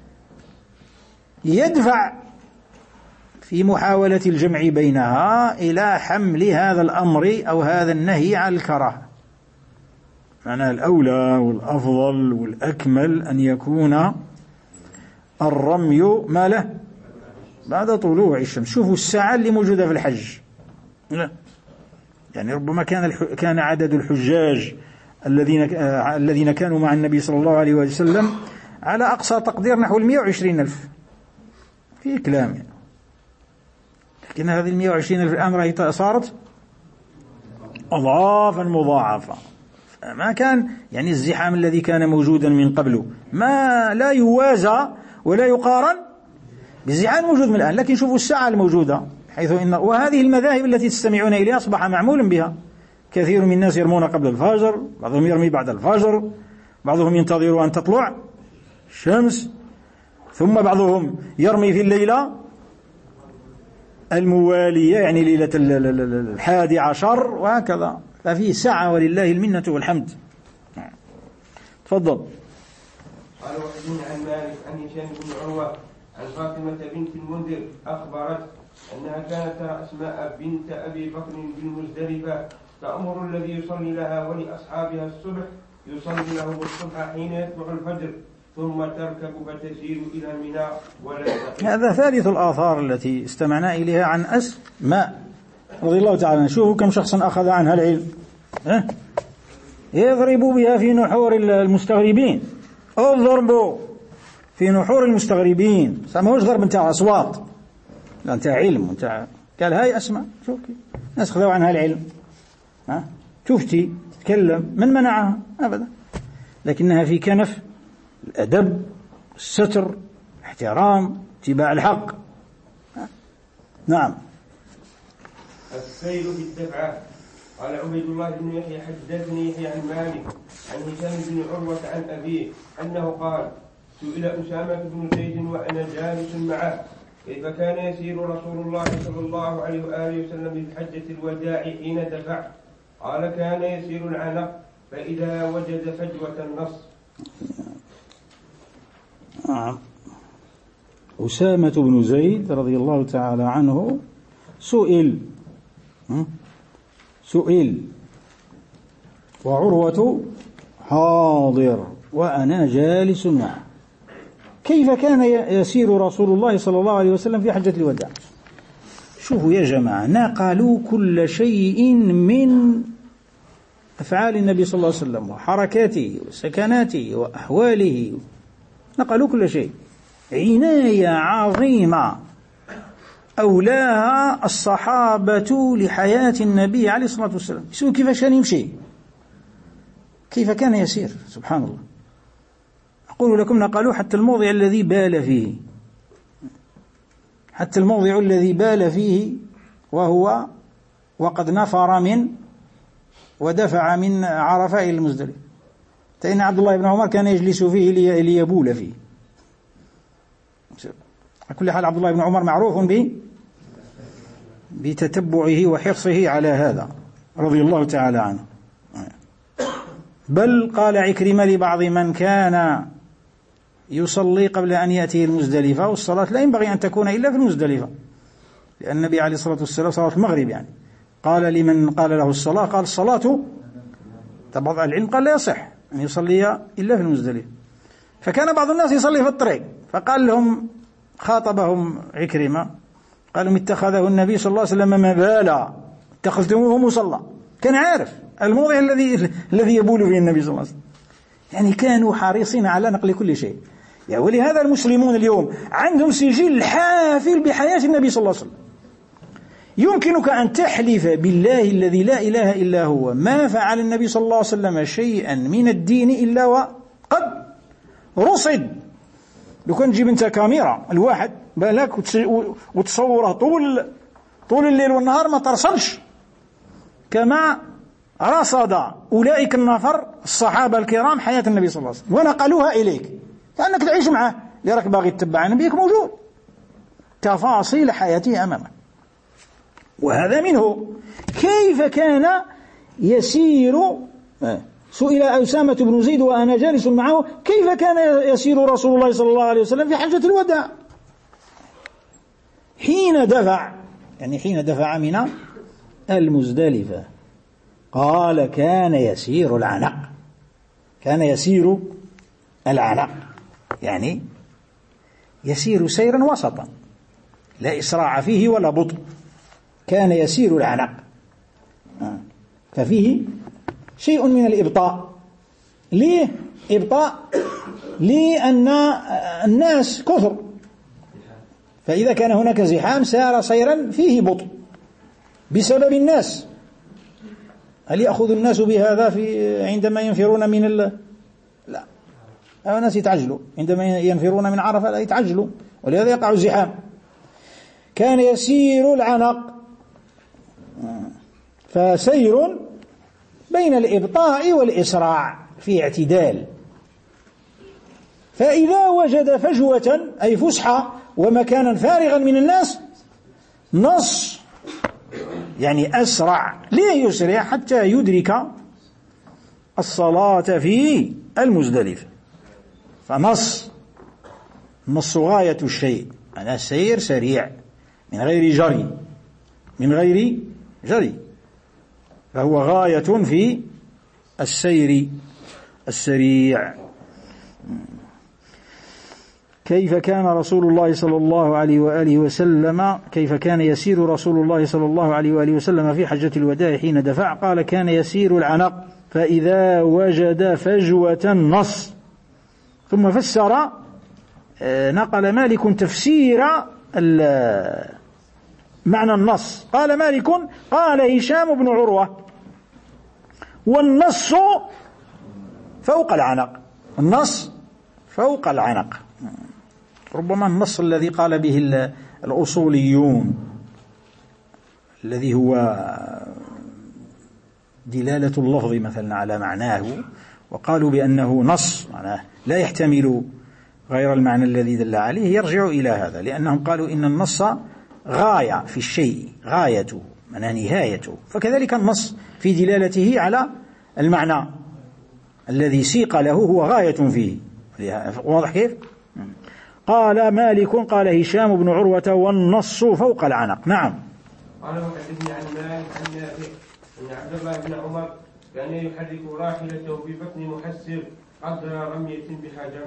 يدفع في محاولة الجمع بينها إلى حمل هذا الأمر أو هذا النهي على الكراهة. معنى الأولى والأفضل والأكمل أن يكون الرمي ما له بعد طلوع الشمس. شوفوا الساعة اللي موجودة في الحج، لا يعني ربما كان كان عدد الحجاج الذين الذين كانوا مع النبي صلى الله عليه وسلم على أقصى تقدير نحو المئة وعشرين ألف في كلام يعني. لكن هذه المئة وعشرين ألف الآن رأيت صارت أضعافا مضاعفة. ما كان يعني الزحام الذي كان موجودا من قبله ما لا يوازى ولا يقارن بالزحام الموجود من الآن. لكن شوفوا الساعة الموجودة، حيث إن وهذه المذاهب التي تستمعون إليها أصبح معمول بها. كثير من الناس يرمون قبل الفجر، بعضهم يرمي بعد الفجر، بعضهم ينتظر أن تطلع الشمس، ثم بعضهم يرمي في الليلة الموالية يعني ليلة الحادي عشر وهكذا. ففي ساعة ولله المنة والحمد. تفضل. قال وحدثني عن مالك عن هشام بن عروة عن فاطمة بنت المنذر أخبرت أنها كانت ترى أسماء بنت أبي بكر بالمزدلفة تأمر الذي يصلي لها ولأصحابها الصبح يصلي لهم الصبح حين يطلع الفجر ثم تركب فتسير إلى منى ولا تقف. هذا ثالث الآثار التي استمعنا إليها عن أسماء رضي الله تعالى عنها. شوفوا كم شخص أخذ عنها العلم، أه؟ يضربوا بها في نحور المستغربين. اضربوا في نحور المستغربين، سموش ضرب نتاع أصوات، لا نتاع علم نتاع. قال هاي أسماء، شوف الناس خذوا عنها العلم، ها شفتي تتكلم من منعها؟ أبدا. لكنها في كنف الأدب، الستر، احترام، اتباع الحق، نعم. السير في الدفعة. قال عبيد الله بن يحيى حدثني يحيى عن مالك عن هشام بن عروة عن أبيه أنه قال سئل أسامة بن زيد وأنا جالس معه كيف كان يسير رسول الله صلى الله عليه وآله وسلم في حجة الوداع حين دفع؟ قال كان يسير العنق فإذا وجد فجوة النص. نعم. أسامة بن زيد رضي الله تعالى عنه سئل سئل وعروة حاضر وأنا جالس معه كيف كان يسير رسول الله صلى الله عليه وسلم في حجة الوداع. شوفوا يا جماعة، نقلوا كل شيء من أفعال النبي صلى الله عليه وسلم وحركاته وسكناته وأحواله، نقلوا كل شيء. عناية عظيمة أولاها الصحابة لحياة النبي عليه الصلاة والسلام. يسوي كيف كان يمشي، كيف كان يسير، سبحان الله. أقول لكم نقلوا حتى الموضع الذي بال فيه، حتى الموضع الذي بال فيه وهو وقد نفر من ودفع من عرفة إلى المزدلفة، فإن عبد الله بن عمر كان يجلس فيه ليبول فيه. على كل حال عبد الله بن عمر معروف به بتتبعه وحرصه على هذا رضي الله تعالى عنه. بل قال عكرمة لبعض من كان يصلي قبل أن يأتي المزدلفة، والصلاة لا ينبغي أن تكون إلا في المزدلفة، لأن النبي عليه الصلاة والسلام صلاة المغرب يعني قال لمن قال له الصلاة قال الصلاة، بعض العلم قال لا يصح أن يصلي إلا في المزدلفة. فكان بعض الناس يصلي في الطريق، فقال لهم خاطبهم عكرمة قال لهم اتخذه النبي صلى الله عليه وسلم مبالا اتخذتموه مصلى. كان عارف الموضع الذي الذي يبول فيه النبي صلى الله عليه وسلم، يعني كانوا حريصين على نقل كل شيء. يعني ولهذا المسلمون اليوم عندهم سجل حافل بحياة النبي صلى الله عليه وسلم. يمكنك أن تحلف بالله الذي لا إله إلا هو ما فعل النبي صلى الله عليه وسلم شيئا من الدين إلا وقد رصد. لو كان تجيب انت كاميرا الواحد بالك وتصوره طول طول الليل والنهار ما ترصدش كما رصد أولئك النفر الصحابة الكرام حياة النبي صلى الله عليه وسلم ونقلوها إليك، لأنك تعيش معه، لأنك باغي تتبع نبيك موجود تفاصيل حياته أمامك. وهذا منه. كيف كان يسير؟ سئل أسامة بن زيد وأنا جالس معه كيف كان يسير رسول الله صلى الله عليه وسلم في حجة الوداع حين دفع، يعني حين دفع من المزدلفة. قال كان يسير العنق، كان يسير العنق يعني يسير سيرا وسطا لا إسراع فيه ولا بطء، كان يسير العنق. ففيه شيء من الإبطاء. ليه إبطاء؟ لأن الناس كثر، فإذا كان هناك زحام سار سيرا فيه بطء بسبب الناس. هل يأخذ الناس بهذا في عندما ينفرون من ال... لا، الناس يتعجلوا عندما ينفرون من عرفة، لا يتعجلوا، ولهذا يقع الزحام. كان يسير العنق، فسير بين الإبطاء والإسراع في اعتدال. فإذا وجد فجوة أي فسحة ومكانا فارغا من الناس نص، يعني أسرع. ليه يسرع؟ حتى يدرك الصلاة في المزدلفة. فنص نص غاية الشيء، أنا السير سريع من غير جري، من غير جري، فهو غاية في السير السريع. كيف كان رسول الله صلى الله عليه وآله وسلم كيف كان يسير رسول الله صلى الله عليه وآله وسلم في حجة الوداع حين دفع؟ قال كان يسير العنق فإذا وجد فجوة نص. ثم فسر، نقل مالك تفسير معنى النص. قال مالك قال هشام بن عروة والنص فوق العنق، النص فوق العنق. ربما النص الذي قال به الأصوليون الذي هو دلالة اللفظ مثلا على معناه، وقالوا بأنه نص معناه لا يحتمل غير المعنى الذي دل عليه، يرجع إلى هذا، لأنهم قالوا إن النص غاية في الشيء، غايته معناه نهايته، فكذلك النص في دلالته على المعنى الذي سيق له هو غاية فيه. واضح كيف؟ قال مالك قال هشام بن عروة والنص فوق العنق. نعم. قال وحدثني عن مالك عن نافع أن عبد الله بن عمر كان يحرك راحلته ببطن محسر قدر رمية بحجر.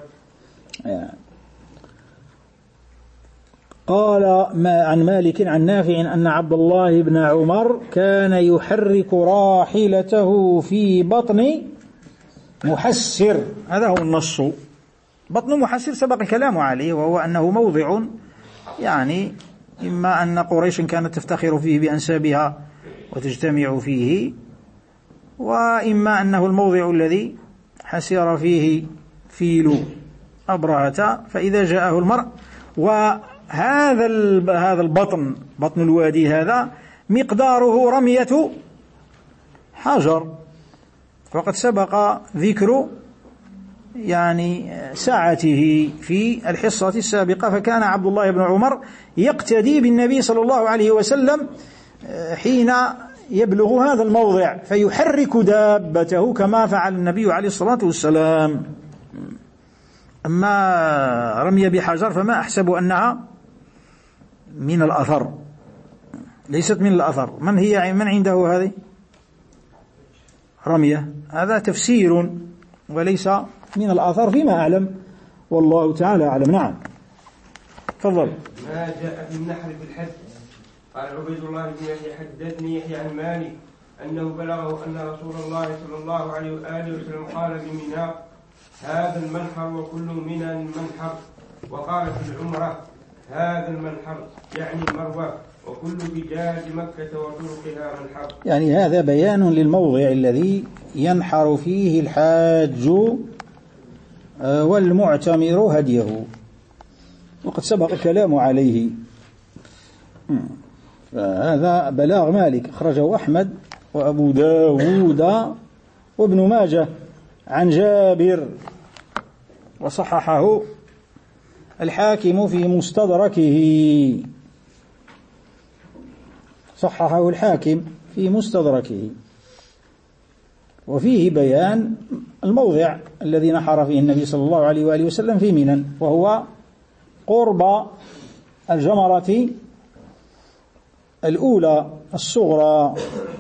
قال ما عن مالك عن نافع أن عبد الله بن عمر كان يحرك راحلته في بطن محسر. هذا هو النص. بطن محسر سبق الكلام عليه، وهو أنه موضع يعني إما أن قريش كانت تفتخر فيه بأنسابها وتجتمع فيه، وإما أنه الموضع الذي حسر فيه فيل أبرهة فإذا جاءه المرء. وهذا هذا البطن بطن الوادي هذا مقداره رمية حجر، وقد سبق ذكر يعني ساعته في الحصة السابقة. فكان عبد الله بن عمر يقتدي بالنبي صلى الله عليه وسلم حين يبلغ هذا الموضع فيحرك دابته كما فعل النبي عليه الصلاة والسلام. أما رمي بحجر فما أحسب أنها من الأثر، ليست من الأثر. من هي من عنده هذه رمية؟ هذا تفسير وليس من الآثار فيما أعلم، والله تعالى أعلم. نعم تفضل. ما جاء في النحر في الحد. قال عبيد الله بن يحيى حدثني يحيى عن مالك أنه بلغه أن رسول الله صلى الله عليه وآله وسلم قال بمنى هذا المنحر وكل منى منحر، وقال في العمرة هذا المنحر يعني المروة وكل فجاج مكة وطرقها منحر. يعني هذا بيان للموضع الذي ينحر فيه الحاج والمعتمر هديه، وقد سبق الكلام عليه. هذا بلاغ مالك أخرجه أحمد وأبو داود وابن ماجه عن جابر، وصححه الحاكم في مستدركه، صححه الحاكم في مستدركه، وفيه بيان الموضع الذي نحر فيه النبي صلى الله عليه وآله وسلم في منى، وهو قرب الجمرة الأولى الصغرى،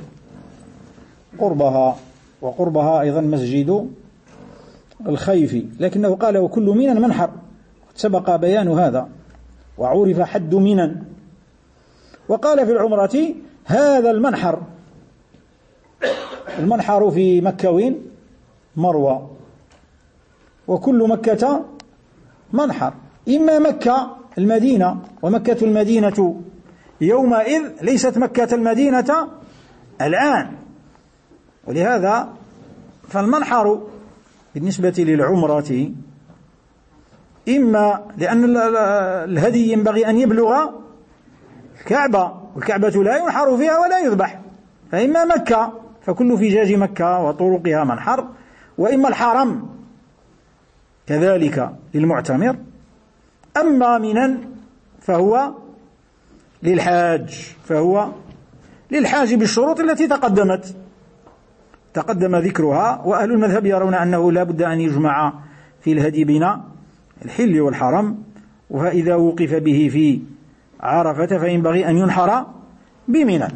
قربها، وقربها أيضا مسجد الخيف. لكنه قال وكل منى منحر، سبق بيان هذا، وعرف حد منى. وقال في العمرة هذا المنحر، المنحر في مكة وين؟ مروى، وكل مكة منحر، إما مكة المدينة، ومكة المدينة يومئذ ليست مكة المدينة الآن، ولهذا فالمنحر بالنسبة للعمرة إما لأن الهدي ينبغي أن يبلغ الكعبة، والكعبة لا ينحر فيها ولا يذبح، فإما مكة فكل فجاج مكة وطرقها منحر، وإما الحرم كذلك للمعتمر. أما منى فهو للحاج، فهو للحاج بالشروط التي تقدمت تقدم ذكرها. وأهل المذهب يرون أنه لا بد أن يجمع في الهدي بين الحل والحرم، وإذا وقف به في عرفة فينبغي أن ينحر بمنى.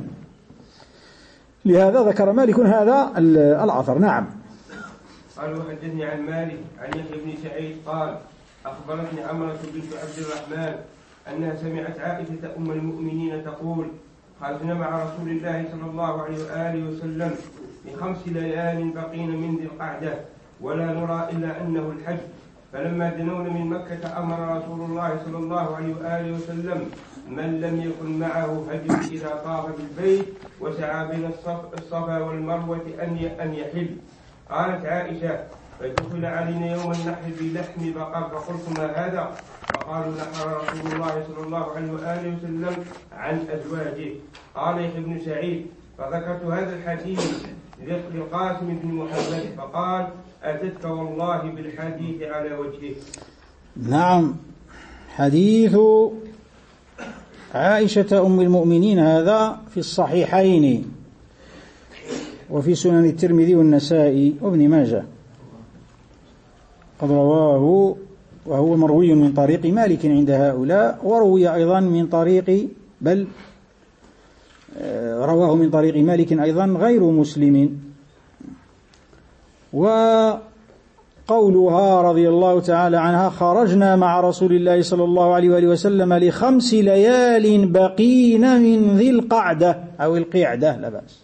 لهذا ذكر مالك هذا الأثر. نعم. قال وحدثني عن مالك عن يحيى بن سعيد قال أخبرتني عمرة بنت عبد الرحمن أنها سمعت عائشة أم المؤمنين تقول خرجنا مع رسول الله صلى الله عليه وآله وسلم بخمس ليال بقين من ذي القعدة ولا نرى إلا أنه الحج، فلما دنونا من مكة أمر رسول الله صلى الله عليه وآله وسلم من لم يكن معه هدي إذا طاف بالبيت وسعى بين الصفا والمروة أن يحل. قالت عائشة فدخل علينا يوم النحر بلحم بقر فقلت ما هذا؟ فقالوا نحر رسول الله صلى الله عليه وآله وسلم عن أزواجه. قال يحيى بن سعيد فذكرت هذا الحديث للقاسم بن محمد فقال أتتك والله بالحديث على وجهه. نعم، حديث عائشة أم المؤمنين هذا في الصحيحين وفي سنن الترمذي والنسائي وابن ماجه، قد رواه وهو مروي من طريق مالك عند هؤلاء، وروي أيضا من طريق بل رواه من طريق مالك أيضا غير مسلم. وقولها رضي الله تعالى عنها خرجنا مع رسول الله صلى الله عليه وآله وسلم لخمس ليال بقين من ذي القعدة أو القعدة لا بأس.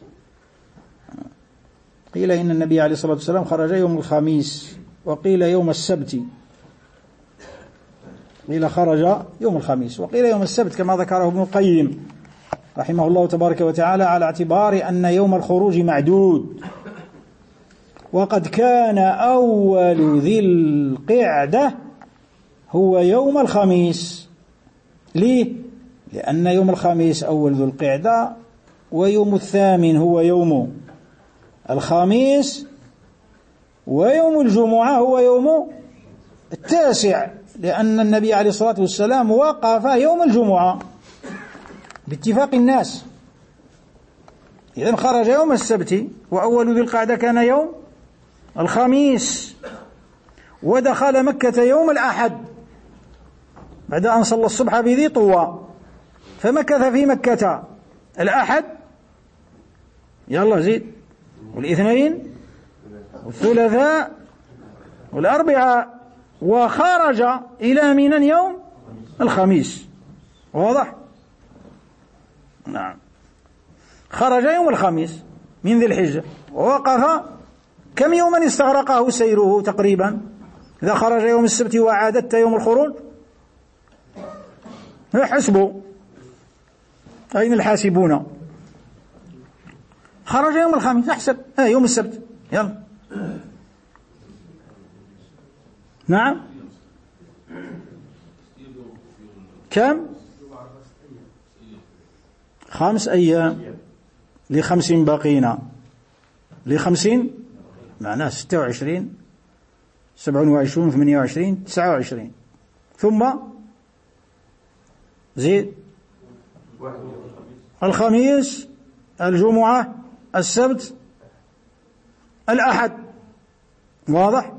قيل إن النبي عليه الصلاة والسلام خرج يوم الخميس، وقيل يوم السبت، قيل خرج يوم الخميس وقيل يوم السبت كما ذكره ابن القيم رحمه الله تبارك وتعالى، على اعتبار أن يوم الخروج معدود، وقد كان أول ذي القعدة هو يوم الخميس. ليه؟ لأن يوم الخميس أول ذو القعدة، ويوم الثامن هو يوم الخميس، ويوم الجمعة هو يوم التاسع، لأن النبي عليه الصلاة والسلام وقف يوم الجمعة باتفاق الناس. إذن خرج يوم السبت، وأول ذي القعدة كان يوم الخميس، ودخل مكة يوم الأحد بعد أن صلى الصبح بذي طوى، فمكث في مكة الأحد، يلا زيد، والاثنين والثلاثاء والأربعاء، وخرج إلى منى يوم الخميس. واضح؟ نعم، خرج يوم الخميس من ذي الحجة، ووقف كم يوما استغرقه سيره تقريبا إذا خرج يوم السبت وعادت يوم الخروج؟ حسبوا، أين الحاسبون؟ خرج يوم الخميس، احسب آه يوم السبت، يلا. نعم، كم؟ خمس أيام لخمس باقين، لخمس معناه ستة وعشرين سبعة وعشرين ثمانية وعشرين تسعة وعشرين، ثم زيد الخميس الجمعة السبت الأحد. واضح؟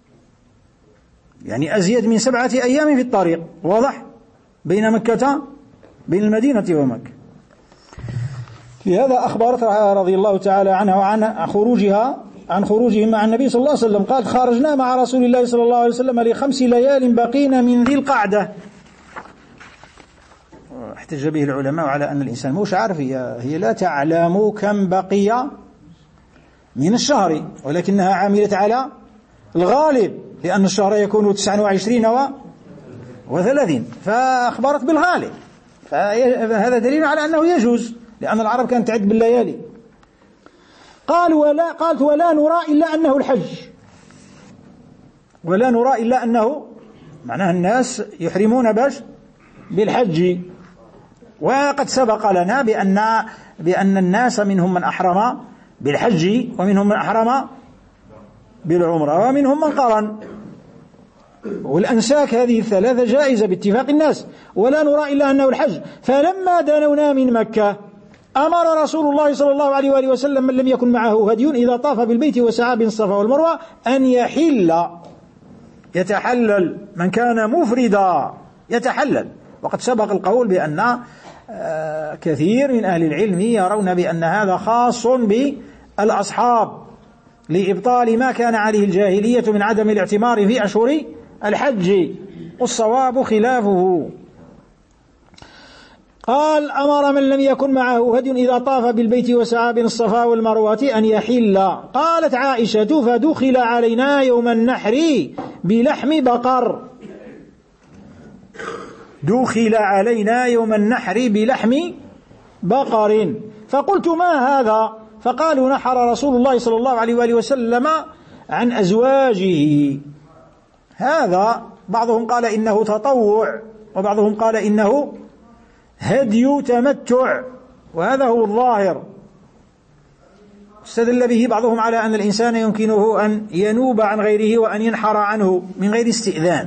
يعني أزيد من سبعة أيام في الطريق. واضح؟ بين مكة بين المدينة ومكة. لهذا أخبرت رضي الله تعالى عنها وعن خروجها عن خروجهم مع النبي صلى الله عليه وسلم، قال خرجنا مع رسول الله صلى الله عليه وسلم لخمس ليال بقين من ذي القعدة. احتج به العلماء على أن الإنسان مش عارف، هي, هي لا تعلم كم بقي من الشهر، ولكنها عاملة على الغالب، لأن الشهر يكون تسعة وعشرين وثلاثين، فأخبرت بالغالب، فهذا دليل على أنه يجوز، لأن العرب كانت تعد بالليالي. قال ولا قالت ولا نرى إلا أنه الحج، ولا نرى إلا أنه معناه الناس يحرمون باش بالحج. وقد سبق لنا بأن بأن الناس منهم من أحرم بالحج، ومنهم من أحرم بالعمرة، ومنهم من قرن، والأنساك هذه الثلاثة جائزة باتفاق الناس. ولا نرى إلا أنه الحج. فلما دنونا من مكة أمر رسول الله صلى الله عليه وآله وسلم من لم يكن معه هدي إذا طاف بالبيت وسعى بين الصفا والمروة أن يحل، يتحلل، من كان مفردا يتحلل. وقد سبق القول بأن كثير من أهل العلم يرون بأن هذا خاص بالأصحاب لإبطال ما كان عليه الجاهلية من عدم الاعتمار في أشهر الحج، والصواب خلافه. قال أمر من لم يكن معه هدي إذا طاف بالبيت وسعى بين الصفا والمروة أن يحل. قالت عائشة فدخل علينا يوم النحر بلحم بقر، دخل علينا يوم النحر بلحم بقر، فقلت ما هذا؟ فقالوا نحر رسول الله صلى الله عليه وآله وسلم عن أزواجه هذا بعضهم قال إنه تطوع، وبعضهم قال إنه هدي تمتع، وهذا هو الظاهر. استدل به بعضهم على أن الإنسان يمكنه أن ينوب عن غيره وأن ينحر عنه من غير استئذان،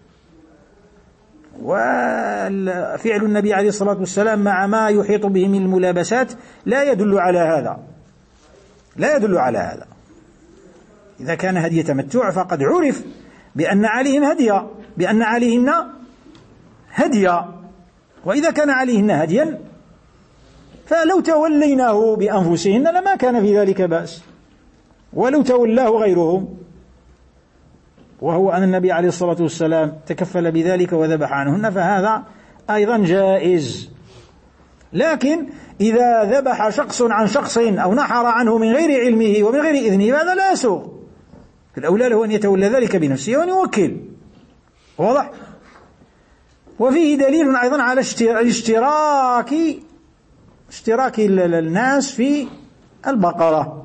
وفعل النبي عليه الصلاة والسلام مع ما يحيط به من الملابسات لا يدل على هذا، لا يدل على هذا. إذا كان هدي تمتع فقد عرف بأن عليهم هديا، بأن عليهن هديا، وإذا كان عليهن هديا فلو توليناه بأنفسهن لما كان في ذلك بأس، ولو تولاه غيرهم، وهو أن النبي عليه الصلاة والسلام تكفل بذلك وذبح عنهن، فهذا أيضا جائز. لكن إذا ذبح شخص عن شخص أو نحر عنه من غير علمه ومن غير إذنه فهذا لا يسوغ، الأولى له أن يتولى ذلك بنفسه وأن يوكل. واضح؟ وفيه دليل أيضا على اشتراك اشتراك الناس في البقرة.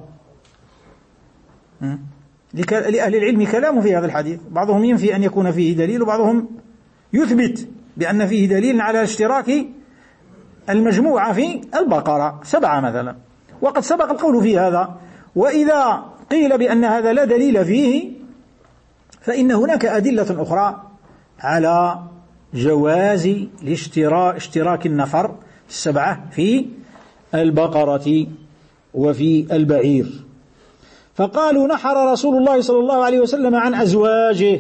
لأهل العلم كلام في هذا الحديث، بعضهم ينفي أن يكون فيه دليل، وبعضهم يثبت بأن فيه دليل على اشتراك المجموعة في البقرة، سبعة مثلا، وقد سبق القول في هذا. وإذا قيل بأن هذا لا دليل فيه فإن هناك أدلة أخرى على جواز اشتراك النفر السبعة في البقرة وفي البعير. فقالوا نحر رسول الله صلى الله عليه وسلم عن أزواجه.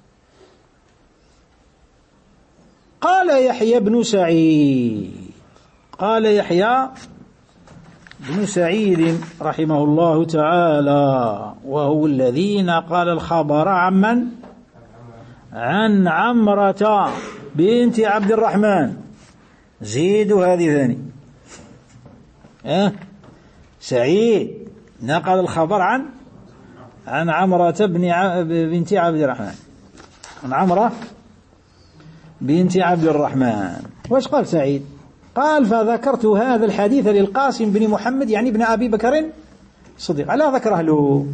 قال يحيى بن سعيد قال يحيى بن سعيد رحمه الله تعالى، وهو الذي نقل الخبر عمن عن عمرة بنت عبد الرحمن. زيد هذه ثاني أه؟ سعيد نقل الخبر عن عن عمرة بن ع... بنت عبد الرحمن، عن عمرة بنت عبد الرحمن. وايش قال سعيد؟ قال فذكرت هذا الحديث للقاسم بن محمد يعني ابن أبي بكر الصديق. ألا ذكره له؟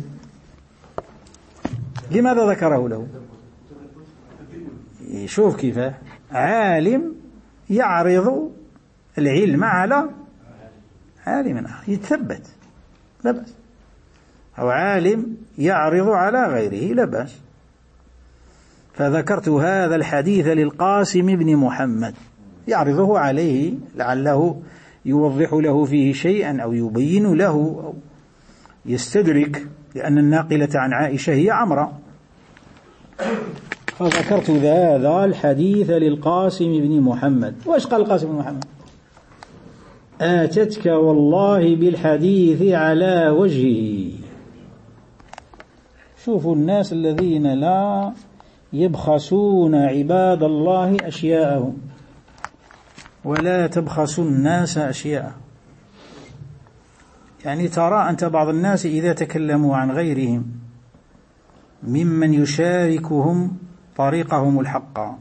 لماذا ذكره له؟ شوف كيف عالم يعرض العلم على عالم آخر يتثبت، لا بأس، أو عالم يعرض على غيره لا بأس. فذكرت هذا الحديث للقاسم بن محمد يعرضه عليه لعله يوضح له فيه شيئا أو يبين له أو يستدرك، لأن الناقلة عن عائشة هي عمرة. فذكرت هذا الحديث للقاسم بن محمد. وإيش قال القاسم بن محمد؟ آتتك والله بالحديث على وجهه. شوفوا الناس الذين لا يبخسون عباد الله أشياءهم ولا تبخسوا الناس أشياءهم. يعني ترى أنت بعض الناس إذا تكلموا عن غيرهم ممن يشاركهم طريقهم الحق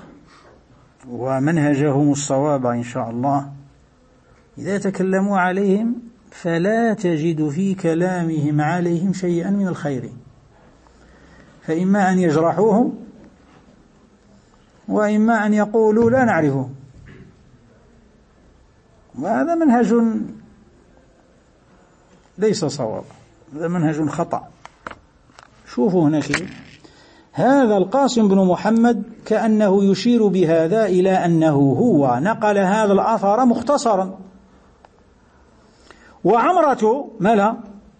ومنهجهم الصواب إن شاء الله، إذا تكلموا عليهم فلا تجد في كلامهم عليهم شيئا من الخير، فإما أن يجرحوهم وإما أن يقولوا لا نعرفه، وهذا منهج ليس صواب، هذا منهج خطأ. شوفوا هنا كيف هذا القاسم بن محمد كأنه يشير بهذا إلى أنه هو نقل هذا الأثر مختصرا، وعمرة ملا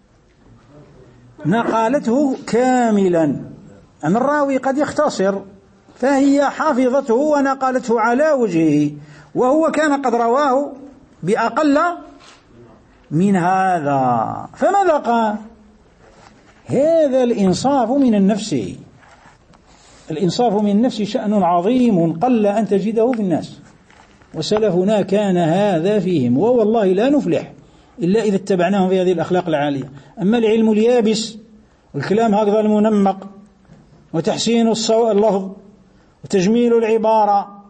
نقالته كاملا. أن الراوي قد يختصر، فهي حافظته ونقالته على وجهه، وهو كان قد رواه بأقل من هذا. فماذا قال؟ هذا الإنصاف من النفس، الإنصاف من النفس شأن عظيم قل أن تجده في الناس، وسلفنا كان هذا فيهم، ووالله لا نفلح إلا إذا اتبعناهم في هذه الأخلاق العالية. أما العلم اليابس والكلام هكذا المنمق وتحسين اللفظ وتجميل العبارة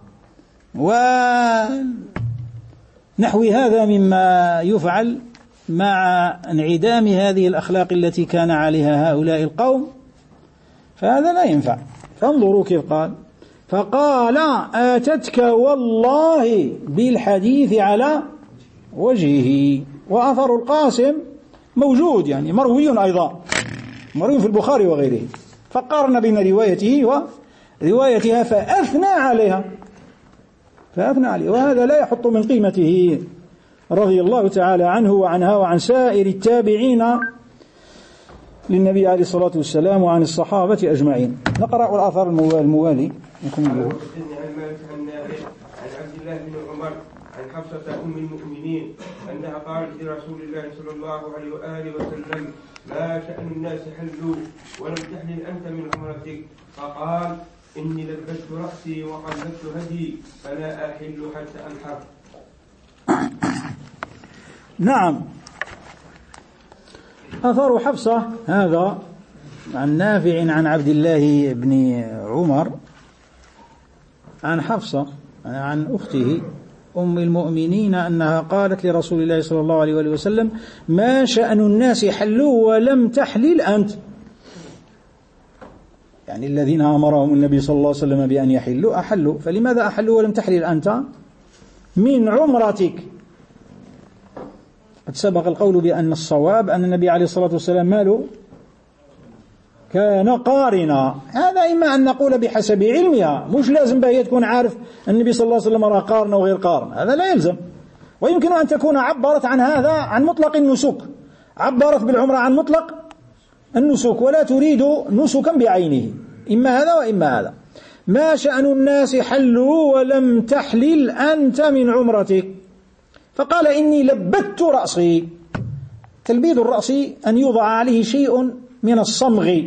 ونحو هذا مما يفعل مع انعدام هذه الأخلاق التي كان عليها هؤلاء القوم، فهذا لا ينفع. فانظروا كيف قال: فقال: آتتك والله بالحديث على وجهه. وأثر القاسم موجود، يعني مروي أيضا، مروي في البخاري وغيره، فقارن بين روايته وروايتها فأثنى عليها فأثنى عليه وهذا لا يحط من قيمته رضي الله تعالى عنه وعنها وعن سائر التابعين للنبي عليه الصلاة والسلام وعن الصحابة أجمعين. نقرأ الآثار الموالي نكمله. عن عبد الله بن عمر عن حفصة أم المؤمنين أنها قالت لرسول الله صلى الله عليه وآله وسلم: ما شأن الناس حلوا ولم تحلل أنت من عمرتك؟ فقال: إني لبست رأسي وقلدت هدي فلا أحل حتى أنحر. نعم، أثر حفصة هذا عن نافع عن عبد الله بن عمر عن حفصة عن أخته أم المؤمنين أنها قالت لرسول الله صلى الله عليه وسلم: ما شأن الناس حلوا ولم تحلل أنت؟ يعني الذين أمرهم النبي صلى الله عليه وسلم بأن يحلوا أحلوا، فلماذا أحلوا ولم تحلل أنت من عمرتك؟ قد سبق القول بأن الصواب أن النبي عليه الصلاة والسلام ماله كان قارنا. هذا إما أن نقول بحسب علمها، مش لازم بها تكون عارف النبي صلى الله عليه وسلم راه قارن وغير قارن، هذا لا يلزم. ويمكن أن تكون عبرت عن هذا عن مطلق النسك، عبرت بالعمرة عن مطلق النسك ولا تريد نسكا بعينه، إما هذا وإما هذا. ما شأن الناس حلوا ولم تحلل أنت من عمرتك؟ فقال: إني لبت رأسي. تلبيد الرأس أن يوضع عليه شيء من الصمغ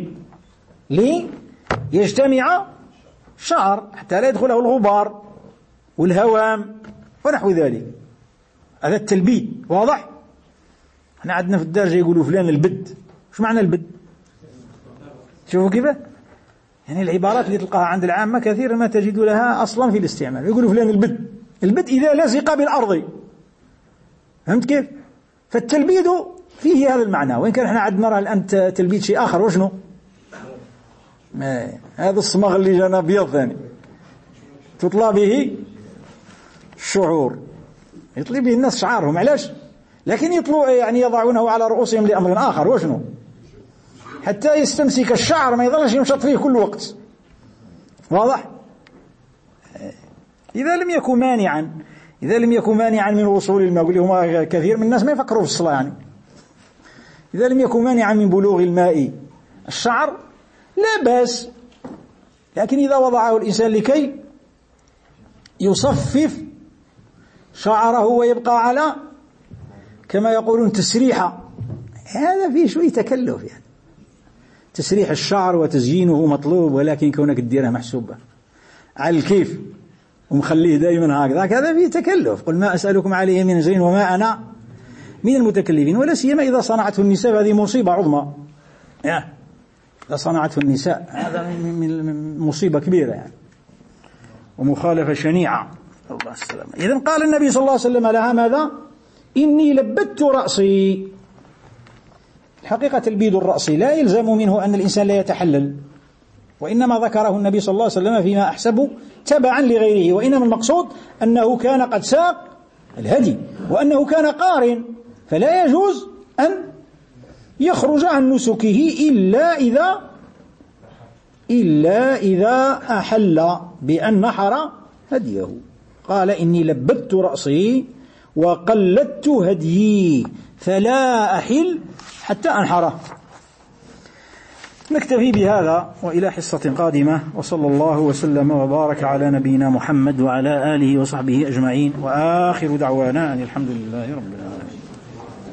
ليجتمع شعر حتى لا يدخله الغبار والهوام ونحو ذلك، هذا التلبيد واضح. احنا عندنا في الدارجة يقولوا فلان البد. شو معنى البد؟ شوفوا كيف يعني العبارات اللي تلقاها عند العامة كثيرا ما تجد لها أصلا في الاستعمال. يقولوا فلان البد، البد إذا لزق بالأرض، فهمت كيف؟ فالتلبيد فيه هذا المعنى، وإن كان احنا عندنا نرى الآن تلبيد شيء آخر. وشنو هذا الصمغ اللي جانا بيض ثاني تطلع به الشعور، يطلي به الناس شعارهم، علاش؟ لكن يطلوا يعني يضعونه على رؤوسهم لأمر آخر. وشنو؟ حتى يستمسك الشعر ما يظلش يمشط فيه كل وقت، واضح؟ إذا لم يكن مانعا إذا لم يكن مانعا من وصول الماء، واللي هما كثير من الناس ما يفكروا في الصلاة، يعني إذا لم يكن مانعا من بلوغ الماء الشعر لا بأس. لكن إذا وضعه الإنسان لكي يصفف شعره ويبقى على كما يقولون تسريحة، هذا فيه شوية تكلف. يعني تسريح الشعر وتزيينه مطلوب، ولكن كونك تديرها محسوبة على الكيف ومخليه دائما هكذا، هذا فيه تكلف. قل ما أسألكم عليه من أجر وما أنا من المتكلفين. ولا سيما إذا صنعته النساء، هذه مصيبة عظمى. إذا صنعته النساء هذا من مصيبة كبيرة يعني، ومخالفة شنيعة. الله السلامة. إذن قال النبي صلى الله عليه وسلم لها ماذا؟ إني لبت رأسي. الحقيقة تلبيد الرأس لا يلزم منه أن الإنسان لا يتحلل، وإنما ذكره النبي صلى الله عليه وسلم فيما أحسب تبعا لغيره، وإنما المقصود أنه كان قد ساق الهدي وأنه كان قارن، فلا يجوز أن يخرج عن نسكه إلا إذا إلا إذا أحل بأن نحر هديه. قال: إني لبت رأسي وقلدت هديي فلا أحل حتى أنحره. نكتفي بهذا وإلى حصة قادمة، وصلى الله وسلم وبارك على نبينا محمد وعلى آله وصحبه أجمعين، وآخر دعوانا أن الحمد لله رب العالمين.